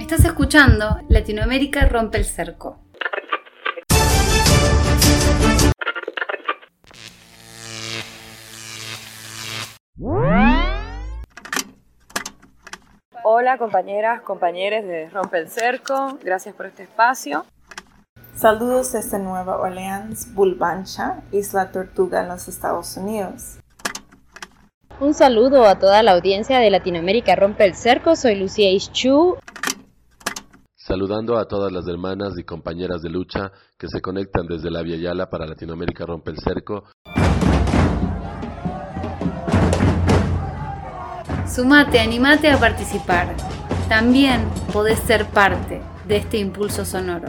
Estás escuchando Latinoamérica rompe el cerco. Hola compañeras, compañeros de Rompe el Cerco, gracias por este espacio. Saludos desde Nueva Orleans, Bulbancha, Isla Tortuga en los Estados Unidos. Un saludo a toda la audiencia de Latinoamérica rompe el cerco, soy Lucía Ischú. Saludando a todas las hermanas y compañeras de lucha que se conectan desde la Via Yala para Latinoamérica rompe el cerco. Sumate, animate a participar. También podés ser parte de este impulso sonoro.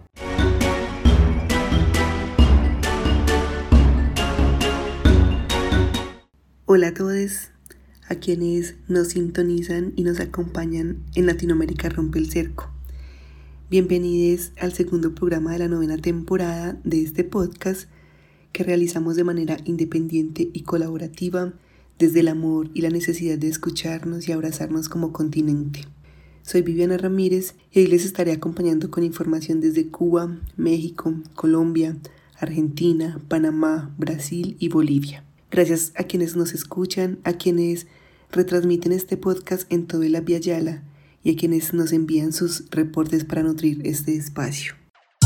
Hola a todos, a quienes nos sintonizan y nos acompañan en Latinoamérica rompe el cerco. Bienvenidos al segundo programa de la 9ª temporada de este podcast que realizamos de manera independiente y colaborativa desde el amor y la necesidad de escucharnos y abrazarnos como continente. Soy Viviana Ramírez y hoy les estaré acompañando con información desde Cuba, México, Colombia, Argentina, Panamá, Brasil y Bolivia. Gracias a quienes nos escuchan, a quienes retransmiten este podcast en toda la Via Yala y a quienes nos envían sus reportes para nutrir este espacio.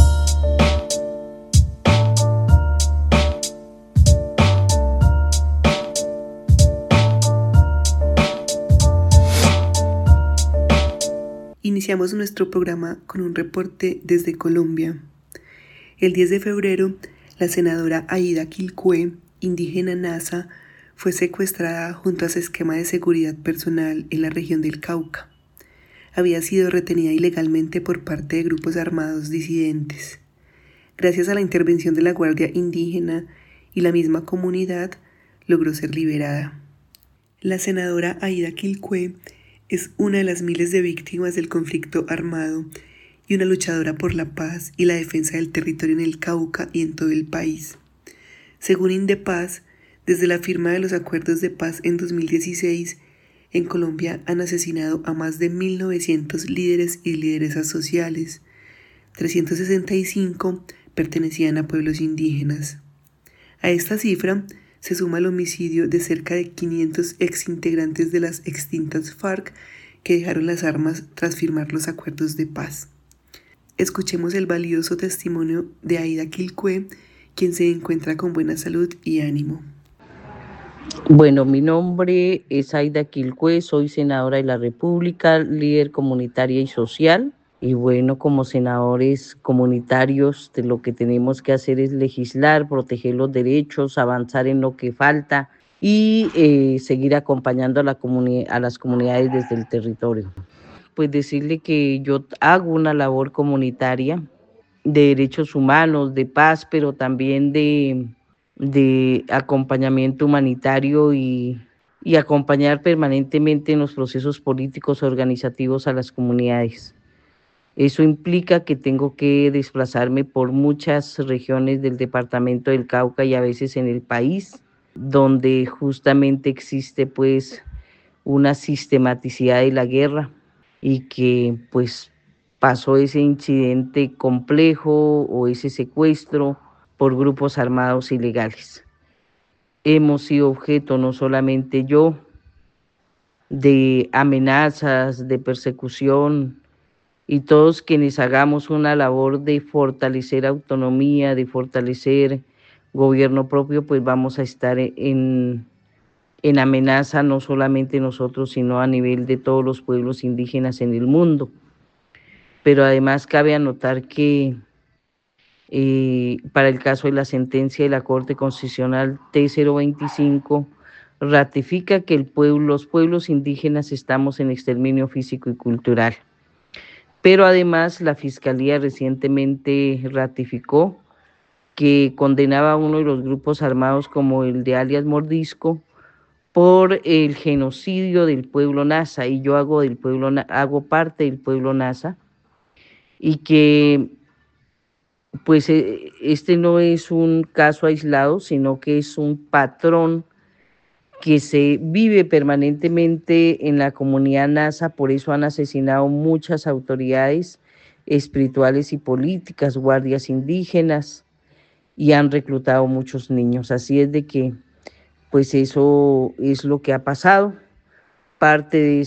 Iniciamos nuestro programa con un reporte desde Colombia. El 10 de febrero, la senadora Aida Quilcue, indígena Nasa, fue secuestrada junto a su esquema de seguridad personal en la región del Cauca. Había sido retenida ilegalmente por parte de grupos armados disidentes. Gracias a la intervención de la Guardia Indígena y la misma comunidad, logró ser liberada. La senadora Aida Quilcue es una de las miles de víctimas del conflicto armado y una luchadora por la paz y la defensa del territorio en el Cauca y en todo el país. Según Indepaz, desde la firma de los acuerdos de paz en 2016, en Colombia han asesinado a más de 1.900 líderes y lideresas sociales. 365 pertenecían a pueblos indígenas. A esta cifra se suma el homicidio de cerca de 500 exintegrantes de las extintas FARC que dejaron las armas tras firmar los acuerdos de paz. Escuchemos el valioso testimonio de Aida Quilcue, quien se encuentra con buena salud y ánimo. Bueno, mi nombre es Aida Quilcue, soy senadora de la República, líder comunitaria y social. Y bueno, como senadores comunitarios, lo que tenemos que hacer es legislar, proteger los derechos, avanzar en lo que falta y seguir acompañando a las comunidades desde el territorio. Pues decirle que yo hago una labor comunitaria de derechos humanos, de paz, pero también de acompañamiento humanitario y acompañar permanentemente en los procesos políticos organizativos a las comunidades. Eso implica que tengo que desplazarme por muchas regiones del departamento del Cauca y a veces en el país, donde justamente existe pues una sistematicidad de la guerra y que pues pasó ese incidente complejo o ese secuestro por grupos armados ilegales. Hemos sido objeto, no solamente yo, de amenazas, de persecución, y todos quienes hagamos una labor de fortalecer autonomía, de fortalecer gobierno propio, pues vamos a estar en amenaza no solamente nosotros, sino a nivel de todos los pueblos indígenas en el mundo. Pero además cabe anotar que para el caso de la sentencia de la Corte Constitucional T025, ratifica que los pueblos indígenas estamos en exterminio físico y cultural. Pero además la Fiscalía recientemente ratificó que condenaba a uno de los grupos armados como el de alias Mordisco por el genocidio del pueblo Nasa, y yo hago parte del pueblo Nasa, y que pues este no es un caso aislado, sino que es un patrón que se vive permanentemente en la comunidad nasa. Por eso han asesinado muchas autoridades espirituales y políticas, guardias indígenas, y han reclutado muchos niños. Así es de que, pues eso es lo que ha pasado. Parte de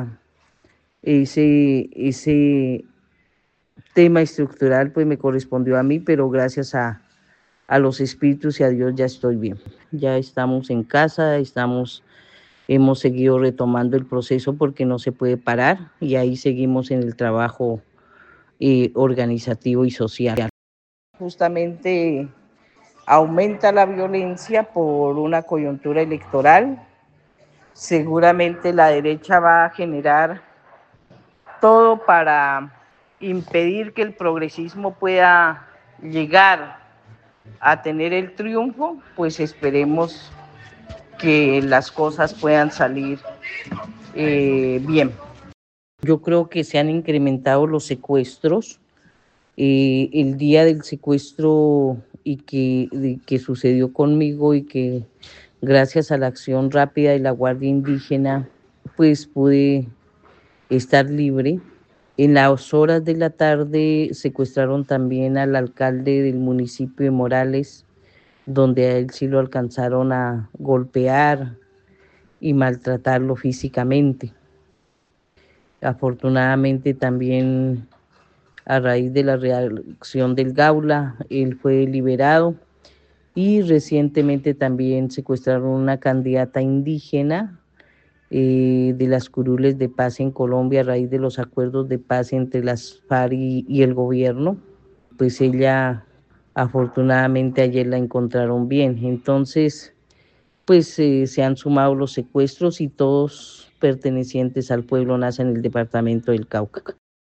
ese tema estructural pues me correspondió a mí, pero gracias a los espíritus y a Dios ya estoy bien. Ya estamos en casa, hemos seguido retomando el proceso porque no se puede parar, y ahí seguimos en el trabajo organizativo y social. Justamente aumenta la violencia por una coyuntura electoral. Seguramente la derecha va a generar todo para impedir que el progresismo pueda llegar a tener el triunfo. Pues esperemos que las cosas puedan salir bien. Yo creo que se han incrementado los secuestros. El día del secuestro y que sucedió conmigo, y que gracias a la acción rápida de la Guardia Indígena pues pude estar libre. En las horas de la tarde secuestraron también al alcalde del municipio de Morales, donde a él sí lo alcanzaron a golpear y maltratarlo físicamente. Afortunadamente también, a raíz de la reacción del Gaula, él fue liberado, y recientemente también secuestraron una candidata indígena de las curules de paz en Colombia a raíz de los acuerdos de paz entre las FARC y el gobierno. Pues ella, afortunadamente, ayer la encontraron bien. Entonces, pues se han sumado los secuestros, y todos pertenecientes al pueblo nasa en el departamento del Cauca.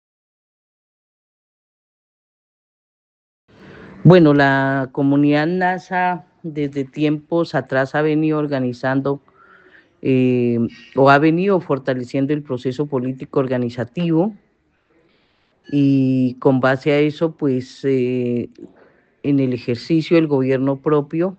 Bueno, la comunidad nasa desde tiempos atrás ha venido organizando o ha venido fortaleciendo el proceso político organizativo, y con base a eso, pues en el ejercicio del gobierno propio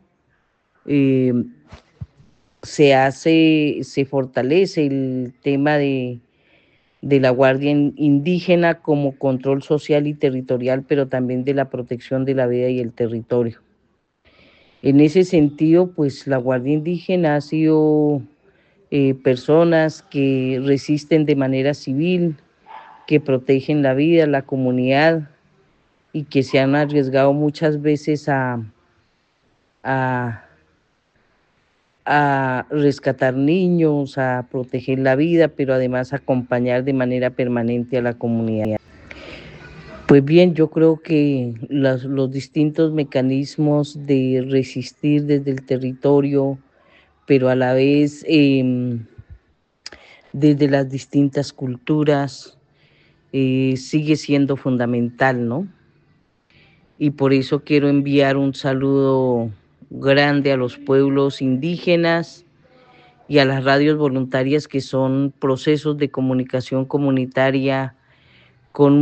se fortalece el tema de la Guardia Indígena como control social y territorial, pero también de la protección de la vida y el territorio. En ese sentido, pues la Guardia Indígena ha sido personas que resisten de manera civil, que protegen la vida, la comunidad, y que se han arriesgado muchas veces a rescatar niños, a proteger la vida, pero además a acompañar de manera permanente a la comunidad. Pues bien, yo creo que los distintos mecanismos de resistir desde el territorio, pero a la vez desde las distintas culturas, sigue siendo fundamental, ¿no? Y por eso quiero enviar un saludo grande a los pueblos indígenas y a las radios voluntarias, que son procesos de comunicación comunitaria con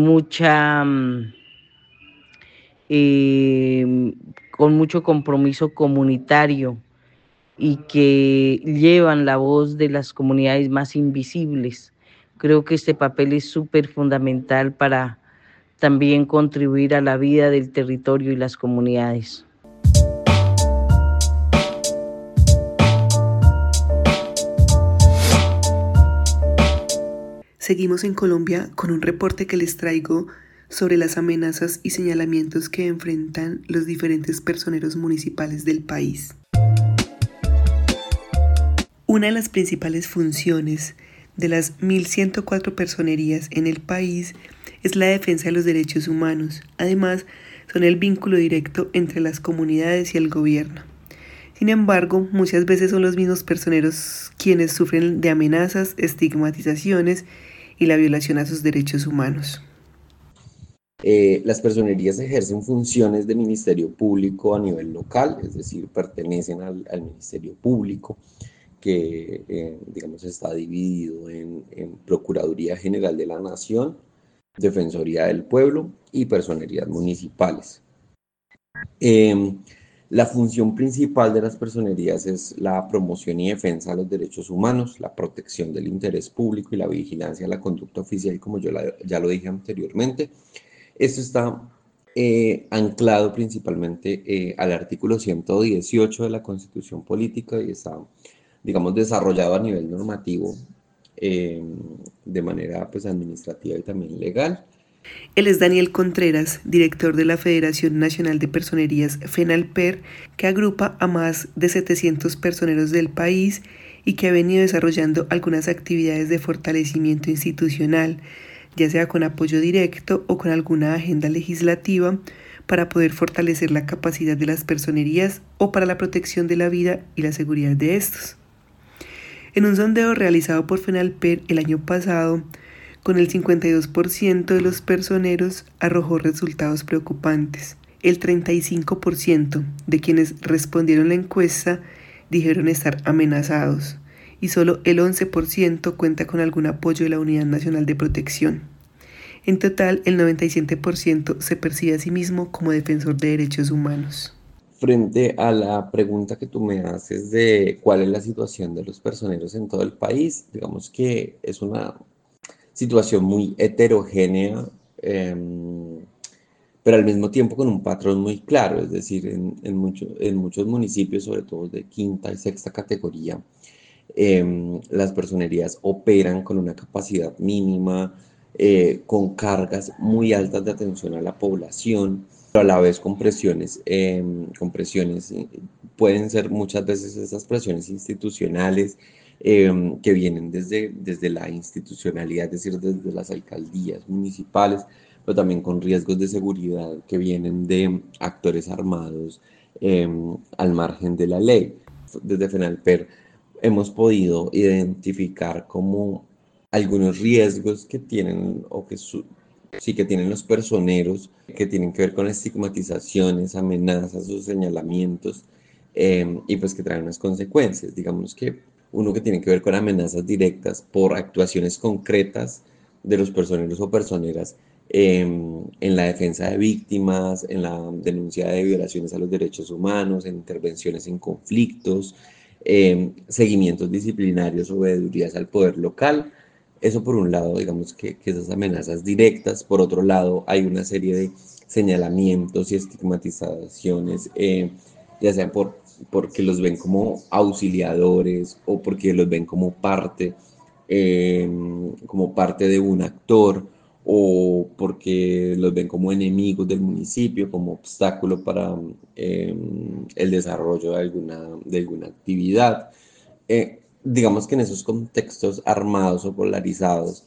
mucho compromiso comunitario, y que llevan la voz de las comunidades más invisibles. Creo que este papel es súper fundamental para también contribuir a la vida del territorio y las comunidades. Seguimos en Colombia con un reporte que les traigo sobre las amenazas y señalamientos que enfrentan los diferentes personeros municipales del país. Una de las principales funciones de las 1.104 personerías en el país es la defensa de los derechos humanos. Además, son el vínculo directo entre las comunidades y el gobierno. Sin embargo, muchas veces son los mismos personeros quienes sufren de amenazas, estigmatizaciones y la violación a sus derechos humanos. Las personerías ejercen funciones de ministerio público a nivel local, es decir, pertenecen al ministerio público, que digamos está dividido en Procuraduría General de la Nación, Defensoría del Pueblo y personerías municipales. La función principal de las personerías es la promoción y defensa de los derechos humanos, la protección del interés público y la vigilancia de la conducta oficial, como ya lo dije anteriormente. Esto está anclado principalmente al artículo 118 de la Constitución Política y está, digamos, desarrollado a nivel normativo de manera pues, administrativa y también legal. Él es Daniel Contreras, director de la Federación Nacional de Personerías FENALPER, que agrupa a más de 700 personeros del país y que ha venido desarrollando algunas actividades de fortalecimiento institucional, ya sea con apoyo directo o con alguna agenda legislativa para poder fortalecer la capacidad de las personerías o para la protección de la vida y la seguridad de estos. En un sondeo realizado por FENALPER el año pasado, con el 52% de los personeros arrojó resultados preocupantes. El 35% de quienes respondieron la encuesta dijeron estar amenazados y solo el 11% cuenta con algún apoyo de la Unidad Nacional de Protección. En total, el 97% se percibe a sí mismo como defensor de derechos humanos. Frente a la pregunta que tú me haces de cuál es la situación de los personeros en todo el país, digamos que es una situación muy heterogénea, pero al mismo tiempo con un patrón muy claro, es decir, en muchos municipios, sobre todo de quinta y sexta categoría, las personerías operan con una capacidad mínima, con cargas muy altas de atención a la población, pero a la vez con presiones, pueden ser muchas veces esas presiones institucionales, que vienen desde la institucionalidad, es decir, desde las alcaldías municipales, pero también con riesgos de seguridad que vienen de actores armados al margen de la ley. Desde FENALPER hemos podido identificar como algunos riesgos que tienen que tienen los personeros, que tienen que ver con estigmatizaciones, amenazas o señalamientos, y pues que traen unas consecuencias. Digamos que uno que tiene que ver con amenazas directas por actuaciones concretas de los personeros o personeras en la defensa de víctimas, en la denuncia de violaciones a los derechos humanos, en intervenciones en conflictos, seguimientos disciplinarios o veedurías al poder local. Eso por un lado, digamos que esas amenazas directas. Por otro lado, hay una serie de señalamientos y estigmatizaciones, ya sea porque los ven como auxiliadores o porque los ven como parte de un actor, o porque los ven como enemigos del municipio, como obstáculo para el desarrollo de alguna actividad. Digamos que en esos contextos armados o polarizados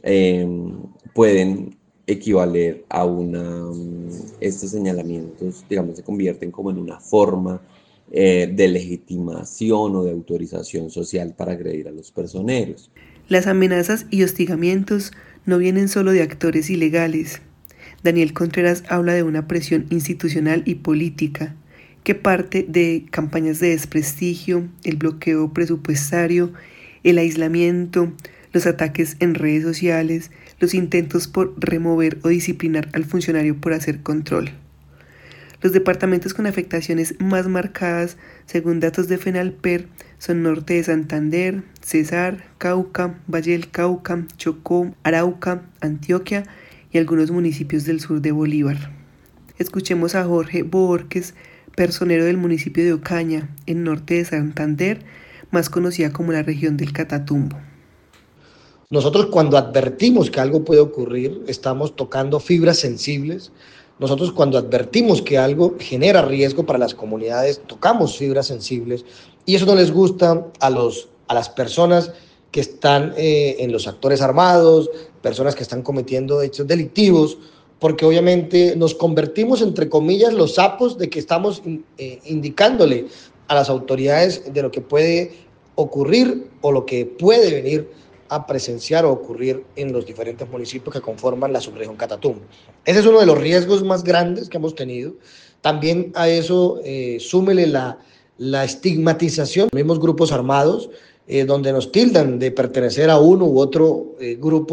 pueden equivaler a estos señalamientos, digamos, se convierten como en una forma de legitimación o de autorización social para agredir a los personeros. Las amenazas y hostigamientos no vienen solo de actores ilegales. Daniel Contreras habla de una presión institucional y política que parte de campañas de desprestigio, el bloqueo presupuestario, el aislamiento, los ataques en redes sociales, los intentos por remover o disciplinar al funcionario por hacer control. Los departamentos con afectaciones más marcadas, según datos de FENALPER, son Norte de Santander, Cesar, Cauca, Valle del Cauca, Chocó, Arauca, Antioquia y algunos municipios del sur de Bolívar. Escuchemos a Jorge Borges, personero del municipio de Ocaña, en Norte de Santander, más conocida como la región del Catatumbo. Nosotros, cuando advertimos que algo puede ocurrir, estamos tocando fibras sensibles. Nosotros, cuando advertimos que algo genera riesgo para las comunidades, tocamos fibras sensibles, y eso no les gusta a las personas que están en los actores armados, personas que están cometiendo hechos delictivos, porque obviamente nos convertimos, entre comillas, los sapos de que estamos indicándole a las autoridades de lo que puede ocurrir o lo que puede venir a presenciar o ocurrir en los diferentes municipios que conforman la subregión Catatumbo. Ese es uno de los riesgos más grandes que hemos tenido. También a eso súmele la estigmatización de los mismos grupos armados, donde nos tildan de pertenecer a uno u otro grupo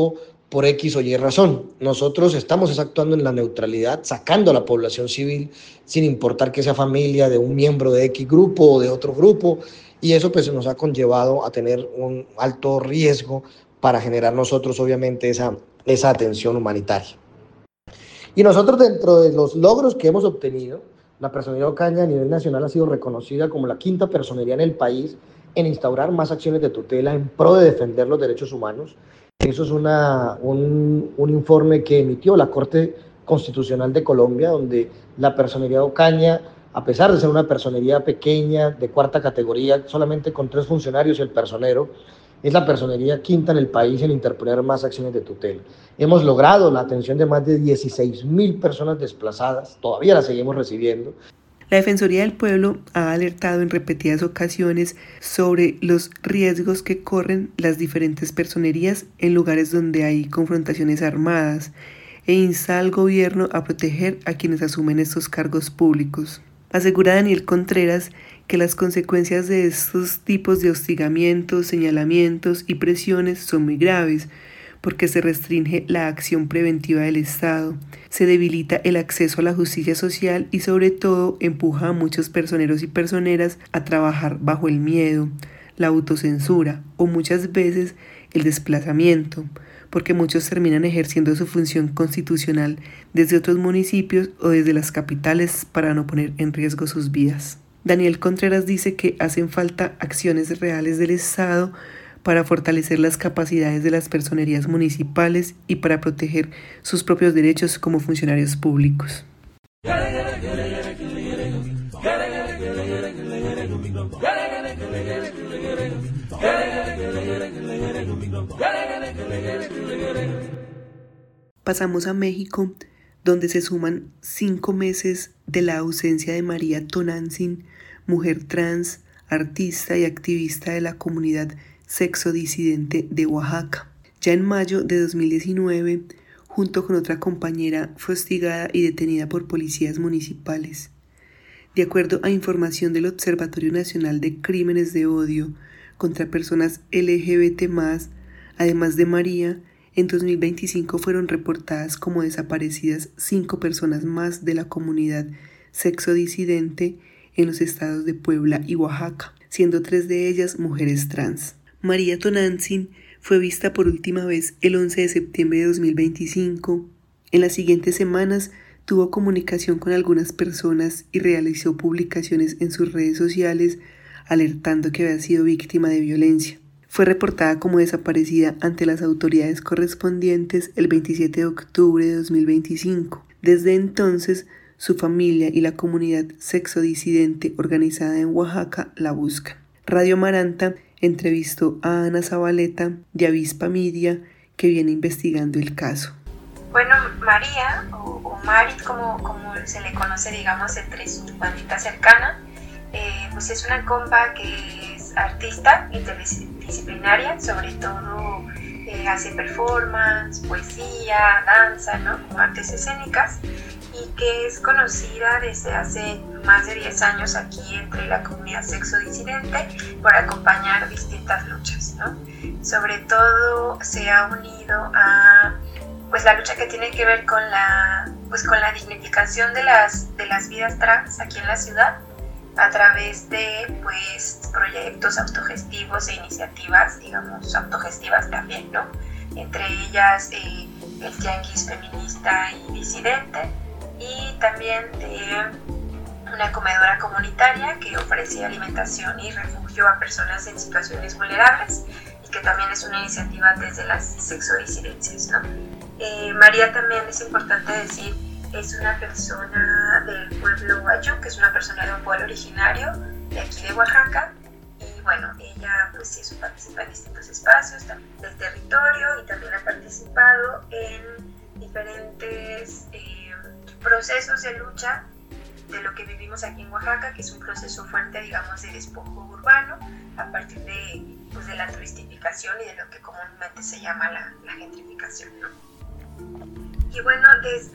por X o Y razón. Nosotros estamos actuando en la neutralidad, sacando a la población civil sin importar que sea familia de un miembro de X grupo o de otro grupo, y eso pues nos ha conllevado a tener un alto riesgo para generar nosotros obviamente esa atención humanitaria. Y nosotros, dentro de los logros que hemos obtenido, la Personería Ocaña a nivel nacional ha sido reconocida como la 5ª personería en el país en instaurar más acciones de tutela en pro de defender los derechos humanos. Eso es un informe que emitió la Corte Constitucional de Colombia, donde la Personería Ocaña, a pesar de ser una personería pequeña, de 4ª categoría, solamente con 3 funcionarios y el personero, es la personería 5ª en el país en interponer más acciones de tutela. Hemos logrado la atención de más de 16.000 personas desplazadas, todavía las seguimos recibiendo. La Defensoría del Pueblo ha alertado en repetidas ocasiones sobre los riesgos que corren las diferentes personerías en lugares donde hay confrontaciones armadas e insta al gobierno a proteger a quienes asumen estos cargos públicos. Asegura Daniel Contreras que las consecuencias de estos tipos de hostigamientos, señalamientos y presiones son muy graves, porque se restringe la acción preventiva del Estado, se debilita el acceso a la justicia social y sobre todo empuja a muchos personeros y personeras a trabajar bajo el miedo, la autocensura o muchas veces el desplazamiento, porque muchos terminan ejerciendo su función constitucional desde otros municipios o desde las capitales para no poner en riesgo sus vidas. Daniel Contreras dice que hacen falta acciones reales del Estado para fortalecer las capacidades de las personerías municipales y para proteger sus propios derechos como funcionarios públicos. Pasamos a México, donde se suman 5 meses de la ausencia de María Tonantzin, mujer trans, artista y activista de la comunidad sexodisidente de Oaxaca. Ya en mayo de 2019, junto con otra compañera, fue hostigada y detenida por policías municipales. De acuerdo a información del Observatorio Nacional de Crímenes de Odio contra Personas LGBT+, además de María, en 2025 fueron reportadas como desaparecidas 5 personas más de la comunidad sexodisidente en los estados de Puebla y Oaxaca, siendo 3 de ellas mujeres trans. María Tonantzin fue vista por última vez el 11 de septiembre de 2025. En las siguientes semanas tuvo comunicación con algunas personas y realizó publicaciones en sus redes sociales alertando que había sido víctima de violencia. Fue reportada como desaparecida ante las autoridades correspondientes el 27 de octubre de 2025. Desde entonces, su familia y la comunidad sexodisidente organizada en Oaxaca la buscan. Radio Maranta entrevistó a Ana Zabaleta de Avispa Media, que viene investigando el caso. Bueno, María, o Mari, como se le conoce, digamos, entre su bandita cercana, pues es una compa que es artista interdisciplinaria, sobre todo hace performance, poesía, danza, ¿no? Como artes escénicas, y que es conocida desde hace más de 10 años aquí entre la comunidad sexodisidente por acompañar distintas luchas, ¿no? Sobre todo se ha unido a pues la lucha que tiene que ver con la dignificación de las vidas trans aquí en la ciudad, a través de pues proyectos autogestivos e iniciativas, digamos, autogestivas también, ¿no? Entre ellas el Tianguis Feminista y Disidente, y también de una comedora comunitaria que ofrece alimentación y refugio a personas en situaciones vulnerables, y que también es una iniciativa desde las sexodisidencias, ¿no? María, también es importante decir, es una persona del pueblo Wayuu, que es una persona de un pueblo originario de aquí de Oaxaca, y bueno, ella pues eso, participa en distintos espacios del territorio y también ha participado en diferentes procesos de lucha de lo que vivimos aquí en Oaxaca, que es un proceso fuerte, digamos, de despojo urbano a partir de la turistificación y de lo que comúnmente se llama la gentrificación, ¿no? Y bueno,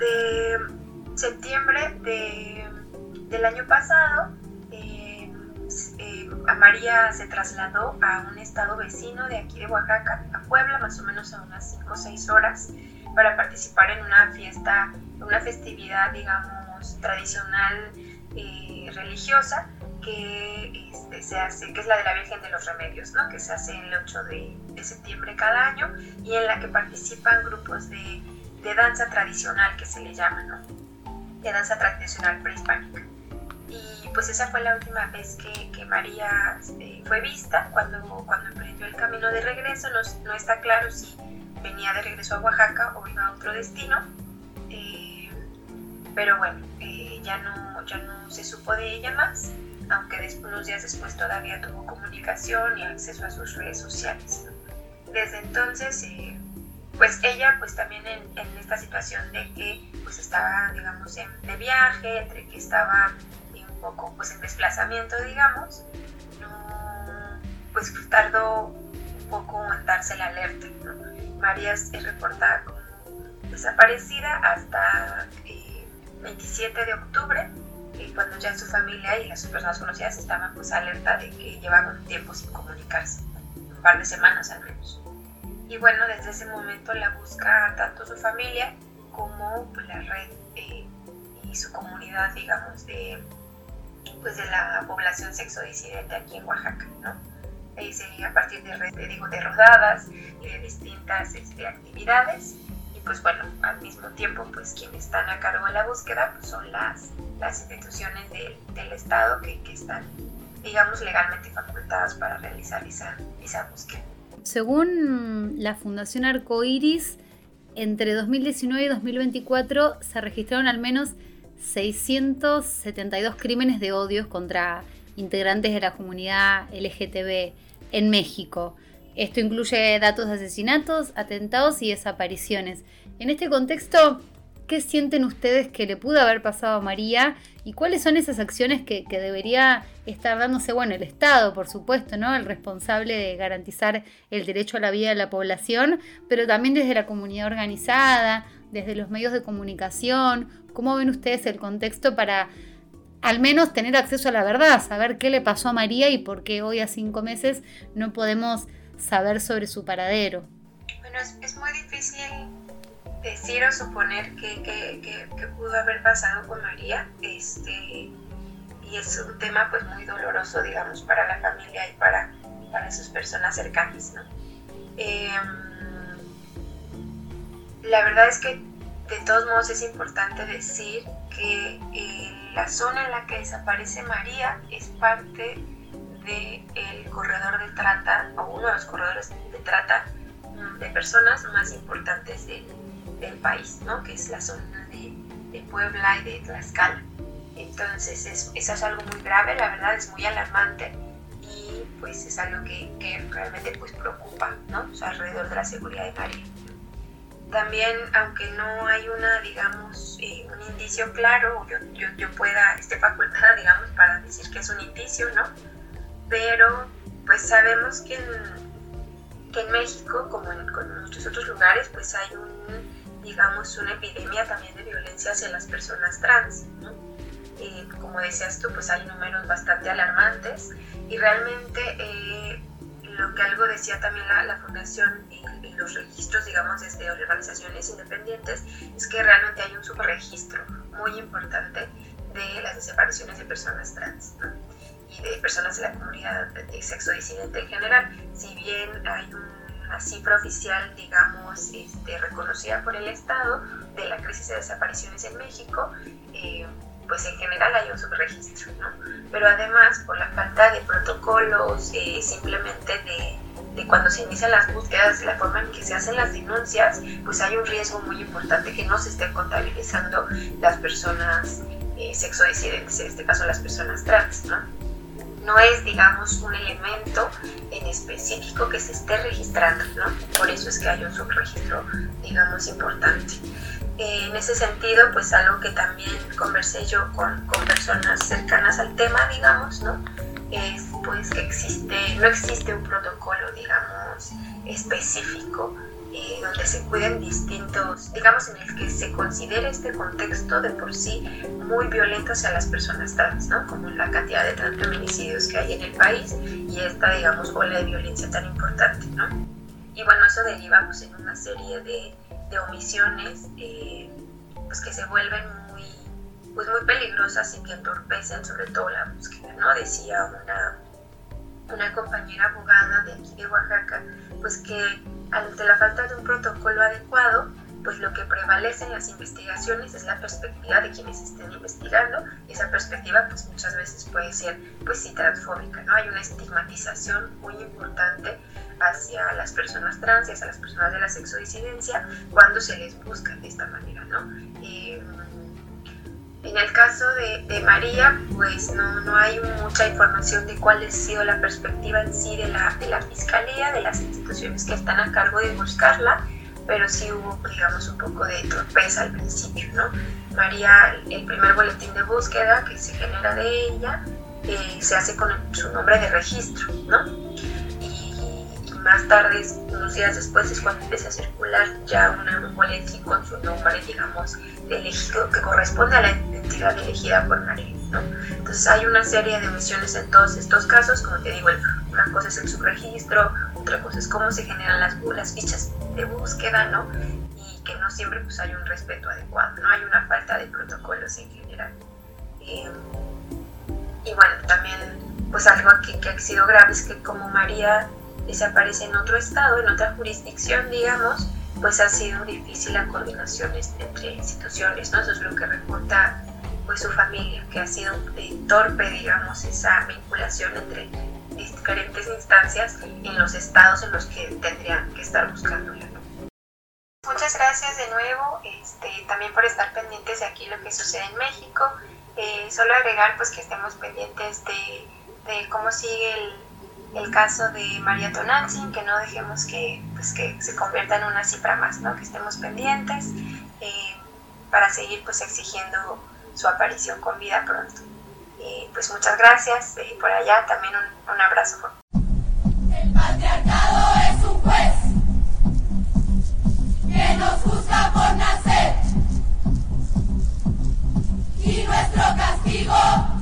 desde septiembre del año pasado a María se trasladó a un estado vecino de aquí de Oaxaca, a Puebla, más o menos a unas 5 o 6 horas, para participar en una fiesta, una festividad, digamos, tradicional religiosa que se hace, que es la de la Virgen de los Remedios, ¿no? Que se hace el 8 de septiembre cada año, y en la que participan grupos de danza tradicional, que se le llama, ¿no? De danza tradicional prehispánica. Y pues esa fue la última vez que María fue vista. Cuando emprendió el camino de regreso, no está claro si venía de regreso a Oaxaca o iba a otro destino, pero bueno, ya no se supo de ella más, aunque unos días después todavía tuvo comunicación y acceso a sus redes sociales, ¿no? Desde entonces, pues ella pues también en esta situación de que pues estaba, digamos, de viaje, entre que estaba un poco pues en desplazamiento, digamos, pues tardó un poco en darse la alerta, ¿no? María es reportada como desaparecida hasta 27 de octubre, cuando ya su familia y las personas conocidas estaban pues alerta de que llevaban un tiempo sin comunicarse, un par de semanas al menos. Y bueno, desde ese momento la busca tanto su familia como pues, la red y su comunidad, digamos, de la población sexodisidente aquí en Oaxaca, ¿no? A partir de rodadas y de distintas actividades. Y pues bueno, al mismo tiempo, pues quienes están a cargo de la búsqueda pues, son las instituciones del Estado que están, digamos, legalmente facultadas para realizar esa búsqueda. Según la Fundación Arcoiris, entre 2019 y 2024 se registraron al menos 672 crímenes de odio contra integrantes de la comunidad LGTB en México. Esto incluye datos de asesinatos, atentados y desapariciones. En este contexto, ¿qué sienten ustedes que le pudo haber pasado a María? ¿Y cuáles son esas acciones que debería estar dándose, bueno, el Estado, por supuesto, ¿no? El responsable de garantizar el derecho a la vida de la población, pero también desde la comunidad organizada, desde los medios de comunicación? ¿Cómo ven ustedes el contexto para al menos tener acceso a la verdad, saber qué le pasó a María y por qué hoy a 5 meses no podemos saber sobre su paradero? Bueno, es muy difícil decir o suponer que pudo haber pasado con María, y es un tema pues muy doloroso, digamos, para la familia y para sus personas cercanas, ¿no? La verdad es que de todos modos es importante decir que la zona en la que desaparece María es parte del corredor de trata, o uno de los corredores de trata de personas más importantes del país, ¿no? Que es la zona de Puebla y de Tlaxcala. Entonces eso es algo muy grave, la verdad es muy alarmante, y pues es algo que realmente pues preocupa, ¿no? O sea, alrededor de la seguridad de María. También, aunque no hay digamos, un indicio claro, yo pueda, esté facultada, digamos, para decir que es un indicio, ¿no? Pero pues sabemos que en México, como en muchos otros lugares, pues hay digamos, una epidemia también de violencia hacia las personas trans, ¿no? Como decías tú, pues hay números bastante alarmantes, y realmente lo que algo decía también la Fundación y los registros, digamos, desde organizaciones independientes, es que realmente hay un subregistro muy importante de las desapariciones de personas trans, ¿no? Y de personas de la comunidad de sexodisidente en general. Si bien hay una cifra oficial, digamos, reconocida por el Estado de la crisis de desapariciones en México, pues en general hay un subregistro, ¿no? Pero además, por la falta de protocolos, simplemente de cuando se inician las búsquedas, de la forma en que se hacen las denuncias, pues hay un riesgo muy importante que no se estén contabilizando las personas sexodisidentes, en este caso las personas trans, ¿no? No es, digamos, un elemento en específico que se esté registrando, ¿no? Por eso es que hay un subregistro, digamos, importante. En ese sentido, pues algo que también conversé yo con personas cercanas al tema, digamos, ¿no? Es pues que no existe un protocolo, digamos, específico donde se cuiden distintos, digamos, en el que se considere este contexto de por sí muy violento hacia las personas trans, ¿no? Como la cantidad de transfeminicidios que hay en el país y esta, digamos, ola de violencia tan importante, ¿no? Y bueno, eso deriva pues, en una serie de omisiones pues, que se vuelven muy peligrosas y que entorpecen sobre todo la búsqueda, ¿no? Decía una compañera abogada de aquí de Oaxaca, pues que ante la falta de un protocolo adecuado, pues lo que prevalece en las investigaciones es la perspectiva de quienes estén investigando, y esa perspectiva pues muchas veces puede ser pues sí transfóbica, ¿no? Hay una estigmatización muy importante hacia las personas trans y hacia las personas de la sexodisidencia cuando se les busca de esta manera, ¿no? En el caso de María, pues no hay mucha información de cuál ha sido la perspectiva en sí de la fiscalía, de las instituciones que están a cargo de buscarla, pero sí hubo, digamos, un poco de torpeza al principio, ¿no? María, el primer boletín de búsqueda que se genera de ella, se hace con su nombre de registro, ¿no? Y más tarde, unos días después, es cuando empieza a circular ya un boletín con su nombre, digamos, elegido, que corresponde a la identidad elegida por María, ¿no? Entonces hay una serie de omisiones en todos estos casos, como te digo, una cosa es el subregistro, otra cosa es cómo se generan las fichas de búsqueda, ¿no? Y que no siempre pues hay un respeto adecuado, ¿no? Hay una falta de protocolos en general. Y bueno, también pues algo que ha sido grave es que como María desaparece en otro estado, en otra jurisdicción, digamos, pues ha sido difícil la coordinación entre instituciones, ¿no? Eso es lo que reporta pues su familia, que ha sido torpe, digamos, esa vinculación entre diferentes instancias en los estados en los que tendrían que estar buscándola, ¿no? Muchas gracias de nuevo, también por estar pendientes de aquí lo que sucede en México. Solo agregar pues que estemos pendientes de cómo sigue el caso de María Tonantzin, que no dejemos que se convierta en una cifra más, ¿no? Que estemos pendientes para seguir pues exigiendo su aparición con vida pronto. Pues muchas gracias, por allá también un abrazo. El patriarcado es un juez que nos juzga por nacer, y nuestro castigo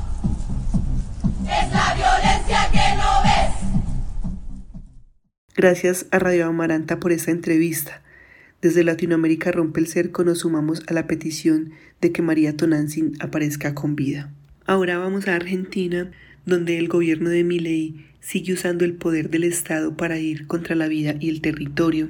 es la violencia que no ves. Gracias a Radio Amaranta por esta entrevista. Desde Latinoamérica Rompe el Cerco nos sumamos a la petición de que María Tonantzin aparezca con vida. Ahora vamos a Argentina, donde el gobierno de Milei sigue usando el poder del Estado para ir contra la vida y el territorio.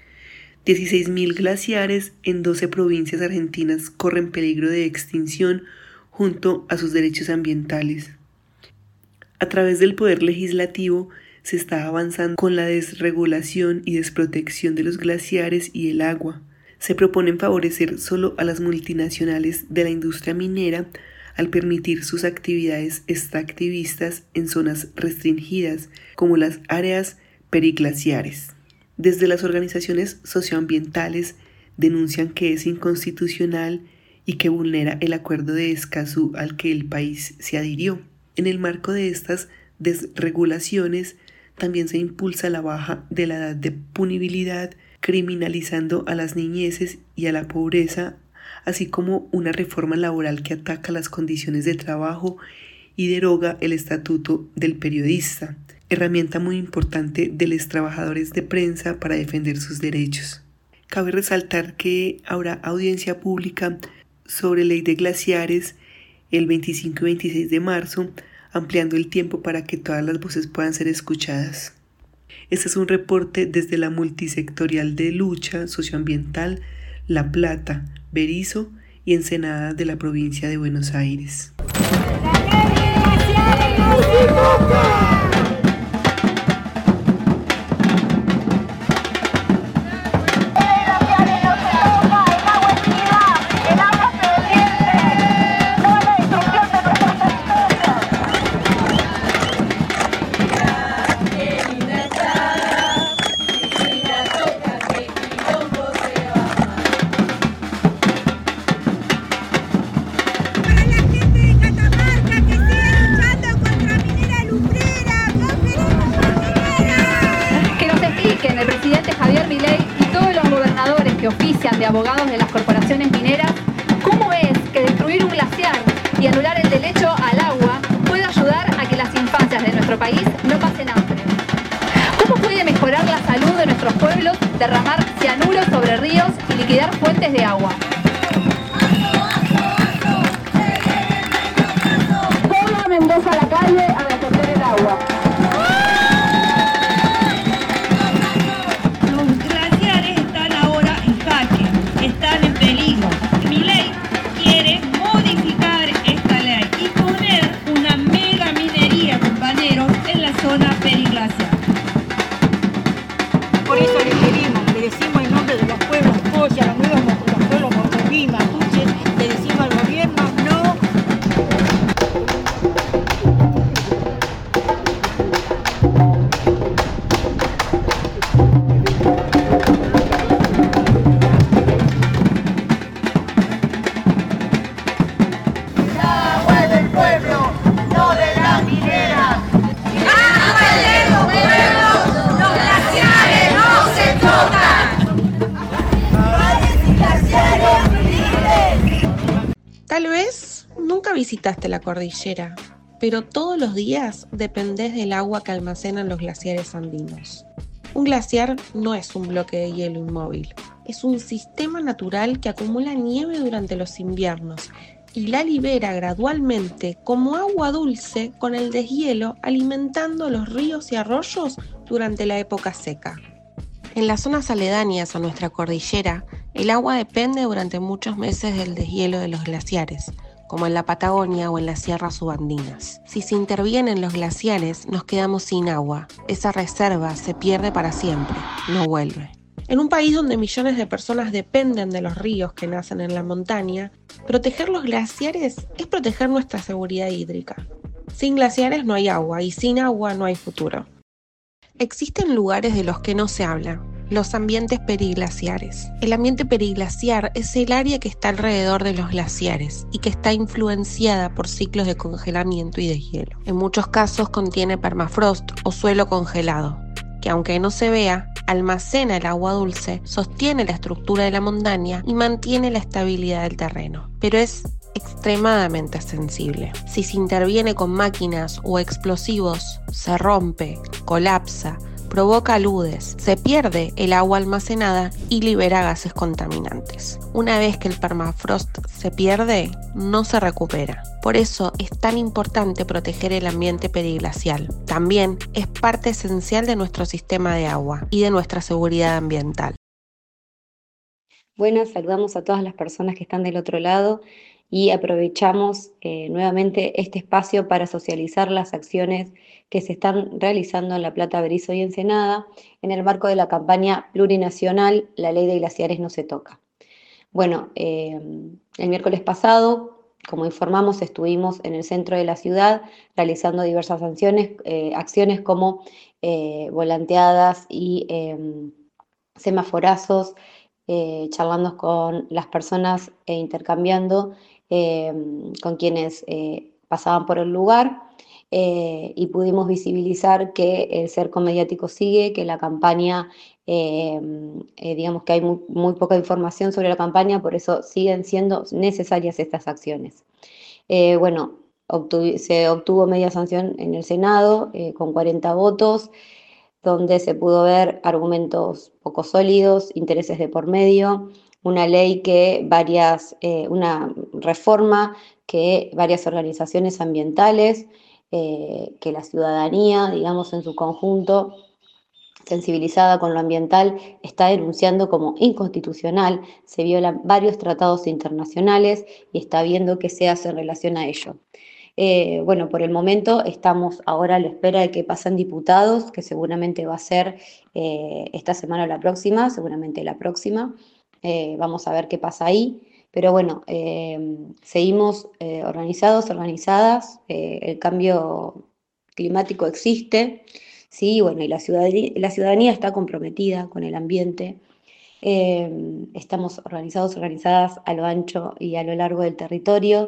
16.000 glaciares en 12 provincias argentinas corren peligro de extinción junto a sus derechos ambientales. A través del poder legislativo se está avanzando con la desregulación y desprotección de los glaciares y el agua. Se proponen favorecer solo a las multinacionales de la industria minera al permitir sus actividades extractivistas en zonas restringidas, como las áreas periglaciares. Desde las organizaciones socioambientales denuncian que es inconstitucional y que vulnera el acuerdo de Escazú al que el país se adhirió. En el marco de estas desregulaciones, también se impulsa la baja de la edad de punibilidad, criminalizando a las niñeces y a la pobreza, así como una reforma laboral que ataca las condiciones de trabajo y deroga el estatuto del periodista, herramienta muy importante de los trabajadores de prensa para defender sus derechos. Cabe resaltar que habrá audiencia pública sobre ley de glaciares el 25 y 26 de marzo, ampliando el tiempo para que todas las voces puedan ser escuchadas. Este es un reporte desde la multisectorial de lucha socioambiental La Plata, Berisso y Ensenada de la provincia de Buenos Aires. Para la gente de Catamarca que sigue luchando contra Minera Lumbrera. que ofician de abogados de las corporaciones mineras, ¿cómo es que destruir un glaciar y anular el derecho al agua puede ayudar a que las infancias de nuestro país no pasen hambre? ¿Cómo puede mejorar la salud de nuestros pueblos derramar cianuro sobre ríos y liquidar fuentes de agua? Pueblo de Mendoza a la calle a defender el agua. Los glaciares están ahora en jaque, están en peligro. Milei quiere modificar esta ley y poner una mega minería, compañeros, en la zona periglaciar. Por eso le decimos en nombre de los pueblos Coya, los pueblos Mocoví, Mapuche, le decimos al gobierno no. El agua es del pueblo, no de las mineras. El agua es de los pueblos, los glaciares no se tocan. Mares y glaciares libres. Tal vez nunca visitaste la cordillera, pero todos los días dependés del agua que almacenan los glaciares andinos. Un glaciar no es un bloque de hielo inmóvil, es un sistema natural que acumula nieve durante los inviernos y la libera gradualmente como agua dulce con el deshielo, alimentando los ríos y arroyos durante la época seca. En las zonas aledañas a nuestra cordillera, el agua depende durante muchos meses del deshielo de los glaciares, como en la Patagonia o en las sierras subandinas. Si se intervienen los glaciares, nos quedamos sin agua. Esa reserva se pierde para siempre, no vuelve. En un país donde millones de personas dependen de los ríos que nacen en la montaña, proteger los glaciares es proteger nuestra seguridad hídrica. Sin glaciares no hay agua y sin agua no hay futuro. Existen lugares de los que no se habla, los ambientes periglaciares. El ambiente periglaciar es el área que está alrededor de los glaciares y que está influenciada por ciclos de congelamiento y deshielo. En muchos casos contiene permafrost o suelo congelado, que aunque no se vea, almacena el agua dulce, sostiene la estructura de la montaña y mantiene la estabilidad del terreno. Pero es extremadamente sensible. Si se interviene con máquinas o explosivos, se rompe, colapsa, provoca aludes, se pierde el agua almacenada y libera gases contaminantes. Una vez que el permafrost se pierde, no se recupera. Por eso es tan importante proteger el ambiente periglacial. También es parte esencial de nuestro sistema de agua y de nuestra seguridad ambiental. Buenas, saludamos a todas las personas que están del otro lado y aprovechamos nuevamente este espacio para socializar las acciones que se están realizando en La Plata, Berizo y Ensenada en el marco de la campaña plurinacional La Ley de Glaciares no se toca. Bueno, el miércoles pasado, como informamos, estuvimos en el centro de la ciudad realizando diversas acciones como volanteadas y semaforazos, charlando con las personas e intercambiando con quienes pasaban por el lugar y pudimos visibilizar que el cerco mediático sigue, que la campaña, digamos que hay muy poca información sobre la campaña, por eso siguen siendo necesarias estas acciones. Bueno, se obtuvo media sanción en el Senado con 40 votos, donde se pudo ver argumentos poco sólidos, intereses de por medio, una ley una reforma que varias organizaciones ambientales, que la ciudadanía, digamos, en su conjunto, sensibilizada con lo ambiental, está denunciando como inconstitucional. Se violan varios tratados internacionales y está viendo qué se hace en relación a ello. Bueno, por el momento estamos ahora a la espera de que pasen diputados, que seguramente va a ser esta semana o la próxima, seguramente la próxima. Vamos a ver qué pasa ahí. Pero bueno, seguimos organizadas, el cambio climático existe, ¿sí? Bueno, y la ciudadanía está comprometida con el ambiente. Estamos organizadas a lo ancho y a lo largo del territorio.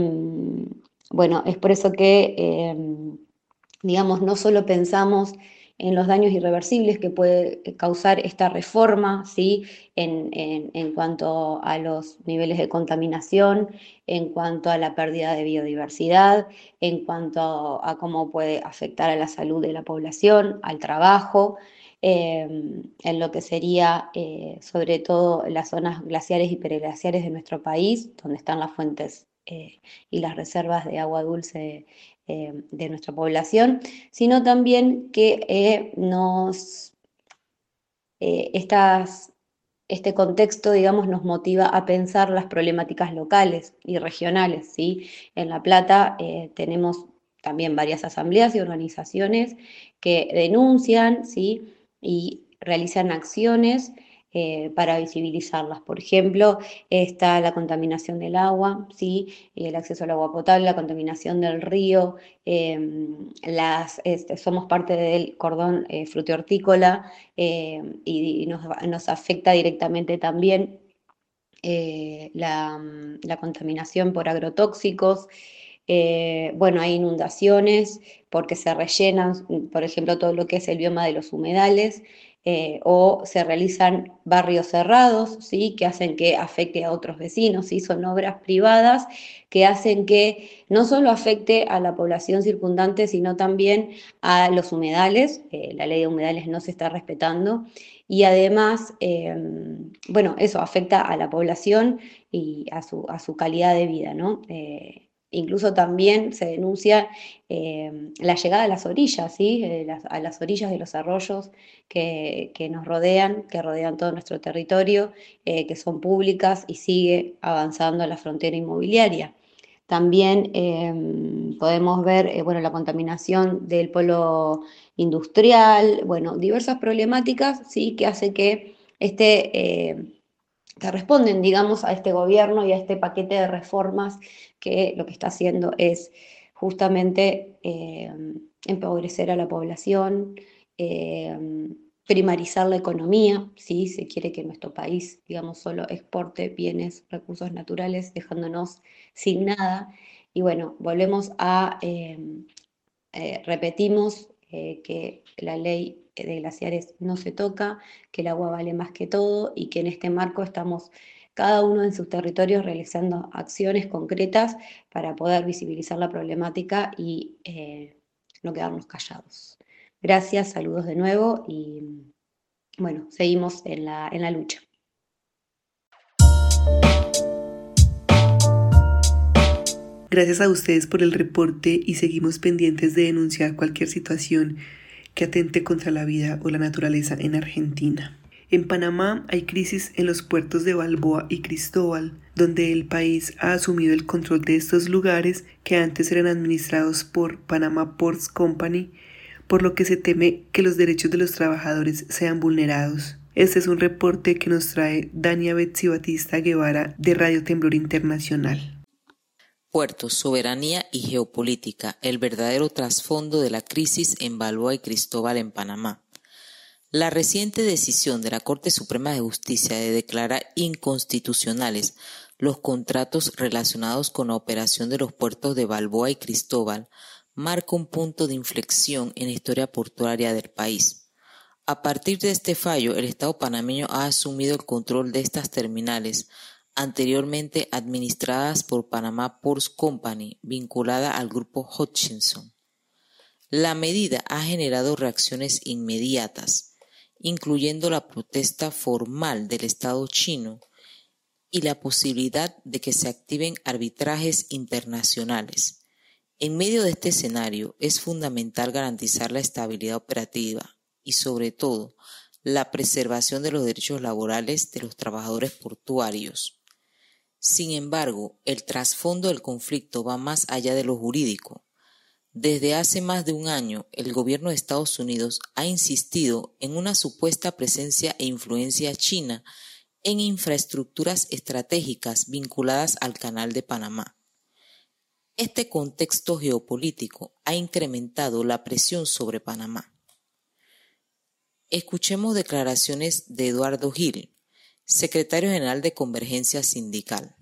Bueno, es por eso que, digamos, no solo pensamos en los daños irreversibles que puede causar esta reforma, ¿sí? En cuanto a los niveles de contaminación, en cuanto a la pérdida de biodiversidad, en cuanto a cómo puede afectar a la salud de la población, al trabajo, en lo que sería sobre todo las zonas glaciares y periglaciares de nuestro país, donde están las fuentes y las reservas de agua dulce de nuestra población, sino también que este contexto, digamos, nos motiva a pensar las problemáticas locales y regionales, ¿sí? En La Plata tenemos también varias asambleas y organizaciones que denuncian, ¿sí? Y realizan acciones para visibilizarlas. Por ejemplo, está la contaminación del agua, ¿sí? El acceso al agua potable, la contaminación del río, somos parte del cordón frutihortícola y nos afecta directamente también la contaminación por agrotóxicos. Bueno, hay inundaciones porque se rellenan, por ejemplo, todo lo que es el bioma de los humedales, o se realizan barrios cerrados, ¿sí? Que hacen que afecte a otros vecinos, ¿sí? Son obras privadas que hacen que no solo afecte a la población circundante, sino también a los humedales. La ley de humedales no se está respetando y además, bueno, eso afecta a la población y a su calidad de vida, ¿no? Incluso también se denuncia la llegada a las orillas, ¿sí? A las orillas de los arroyos que nos rodean, que rodean todo nuestro territorio, que son públicas y sigue avanzando la frontera inmobiliaria. También podemos ver bueno, la contaminación del polo industrial, bueno, diversas problemáticas, ¿sí? Que hace que que responden, digamos, a este gobierno y a este paquete de reformas que lo que está haciendo es justamente empobrecer a la población, primarizar la economía, ¿sí? Se quiere que nuestro país, digamos, solo exporte bienes, recursos naturales, dejándonos sin nada. Y bueno, volvemos a, repetimos que la ley de glaciares no se toca, que el agua vale más que todo y que en este marco estamos cada uno en sus territorios realizando acciones concretas para poder visibilizar la problemática y no quedarnos callados. Gracias, saludos de nuevo y bueno, seguimos en la lucha. Gracias a ustedes por el reporte y seguimos pendientes de denunciar cualquier situación que atente contra la vida o la naturaleza en Argentina. En Panamá hay crisis en los puertos de Balboa y Cristóbal, donde el país ha asumido el control de estos lugares que antes eran administrados por Panama Ports Company, por lo que se teme que los derechos de los trabajadores sean vulnerados. Este es un reporte que nos trae Dania Betsy Batista Guevara de Radio Temblor Internacional. Puertos, soberanía y geopolítica, el verdadero trasfondo de la crisis en Balboa y Cristóbal en Panamá. La reciente decisión de la Corte Suprema de Justicia de declarar inconstitucionales los contratos relacionados con la operación de los puertos de Balboa y Cristóbal marca un punto de inflexión en la historia portuaria del país. A partir de este fallo, el Estado panameño ha asumido el control de estas terminales, anteriormente administradas por Panama Ports Company, vinculada al grupo Hutchison. La medida ha generado reacciones inmediatas, incluyendo la protesta formal del Estado chino y la posibilidad de que se activen arbitrajes internacionales. En medio de este escenario, es fundamental garantizar la estabilidad operativa y, sobre todo, la preservación de los derechos laborales de los trabajadores portuarios. Sin embargo, el trasfondo del conflicto va más allá de lo jurídico. Desde hace más de un año, el gobierno de Estados Unidos ha insistido en una supuesta presencia e influencia china en infraestructuras estratégicas vinculadas al Canal de Panamá. Este contexto geopolítico ha incrementado la presión sobre Panamá. Escuchemos declaraciones de Eduardo Gil, secretario general de Convergencia Sindical.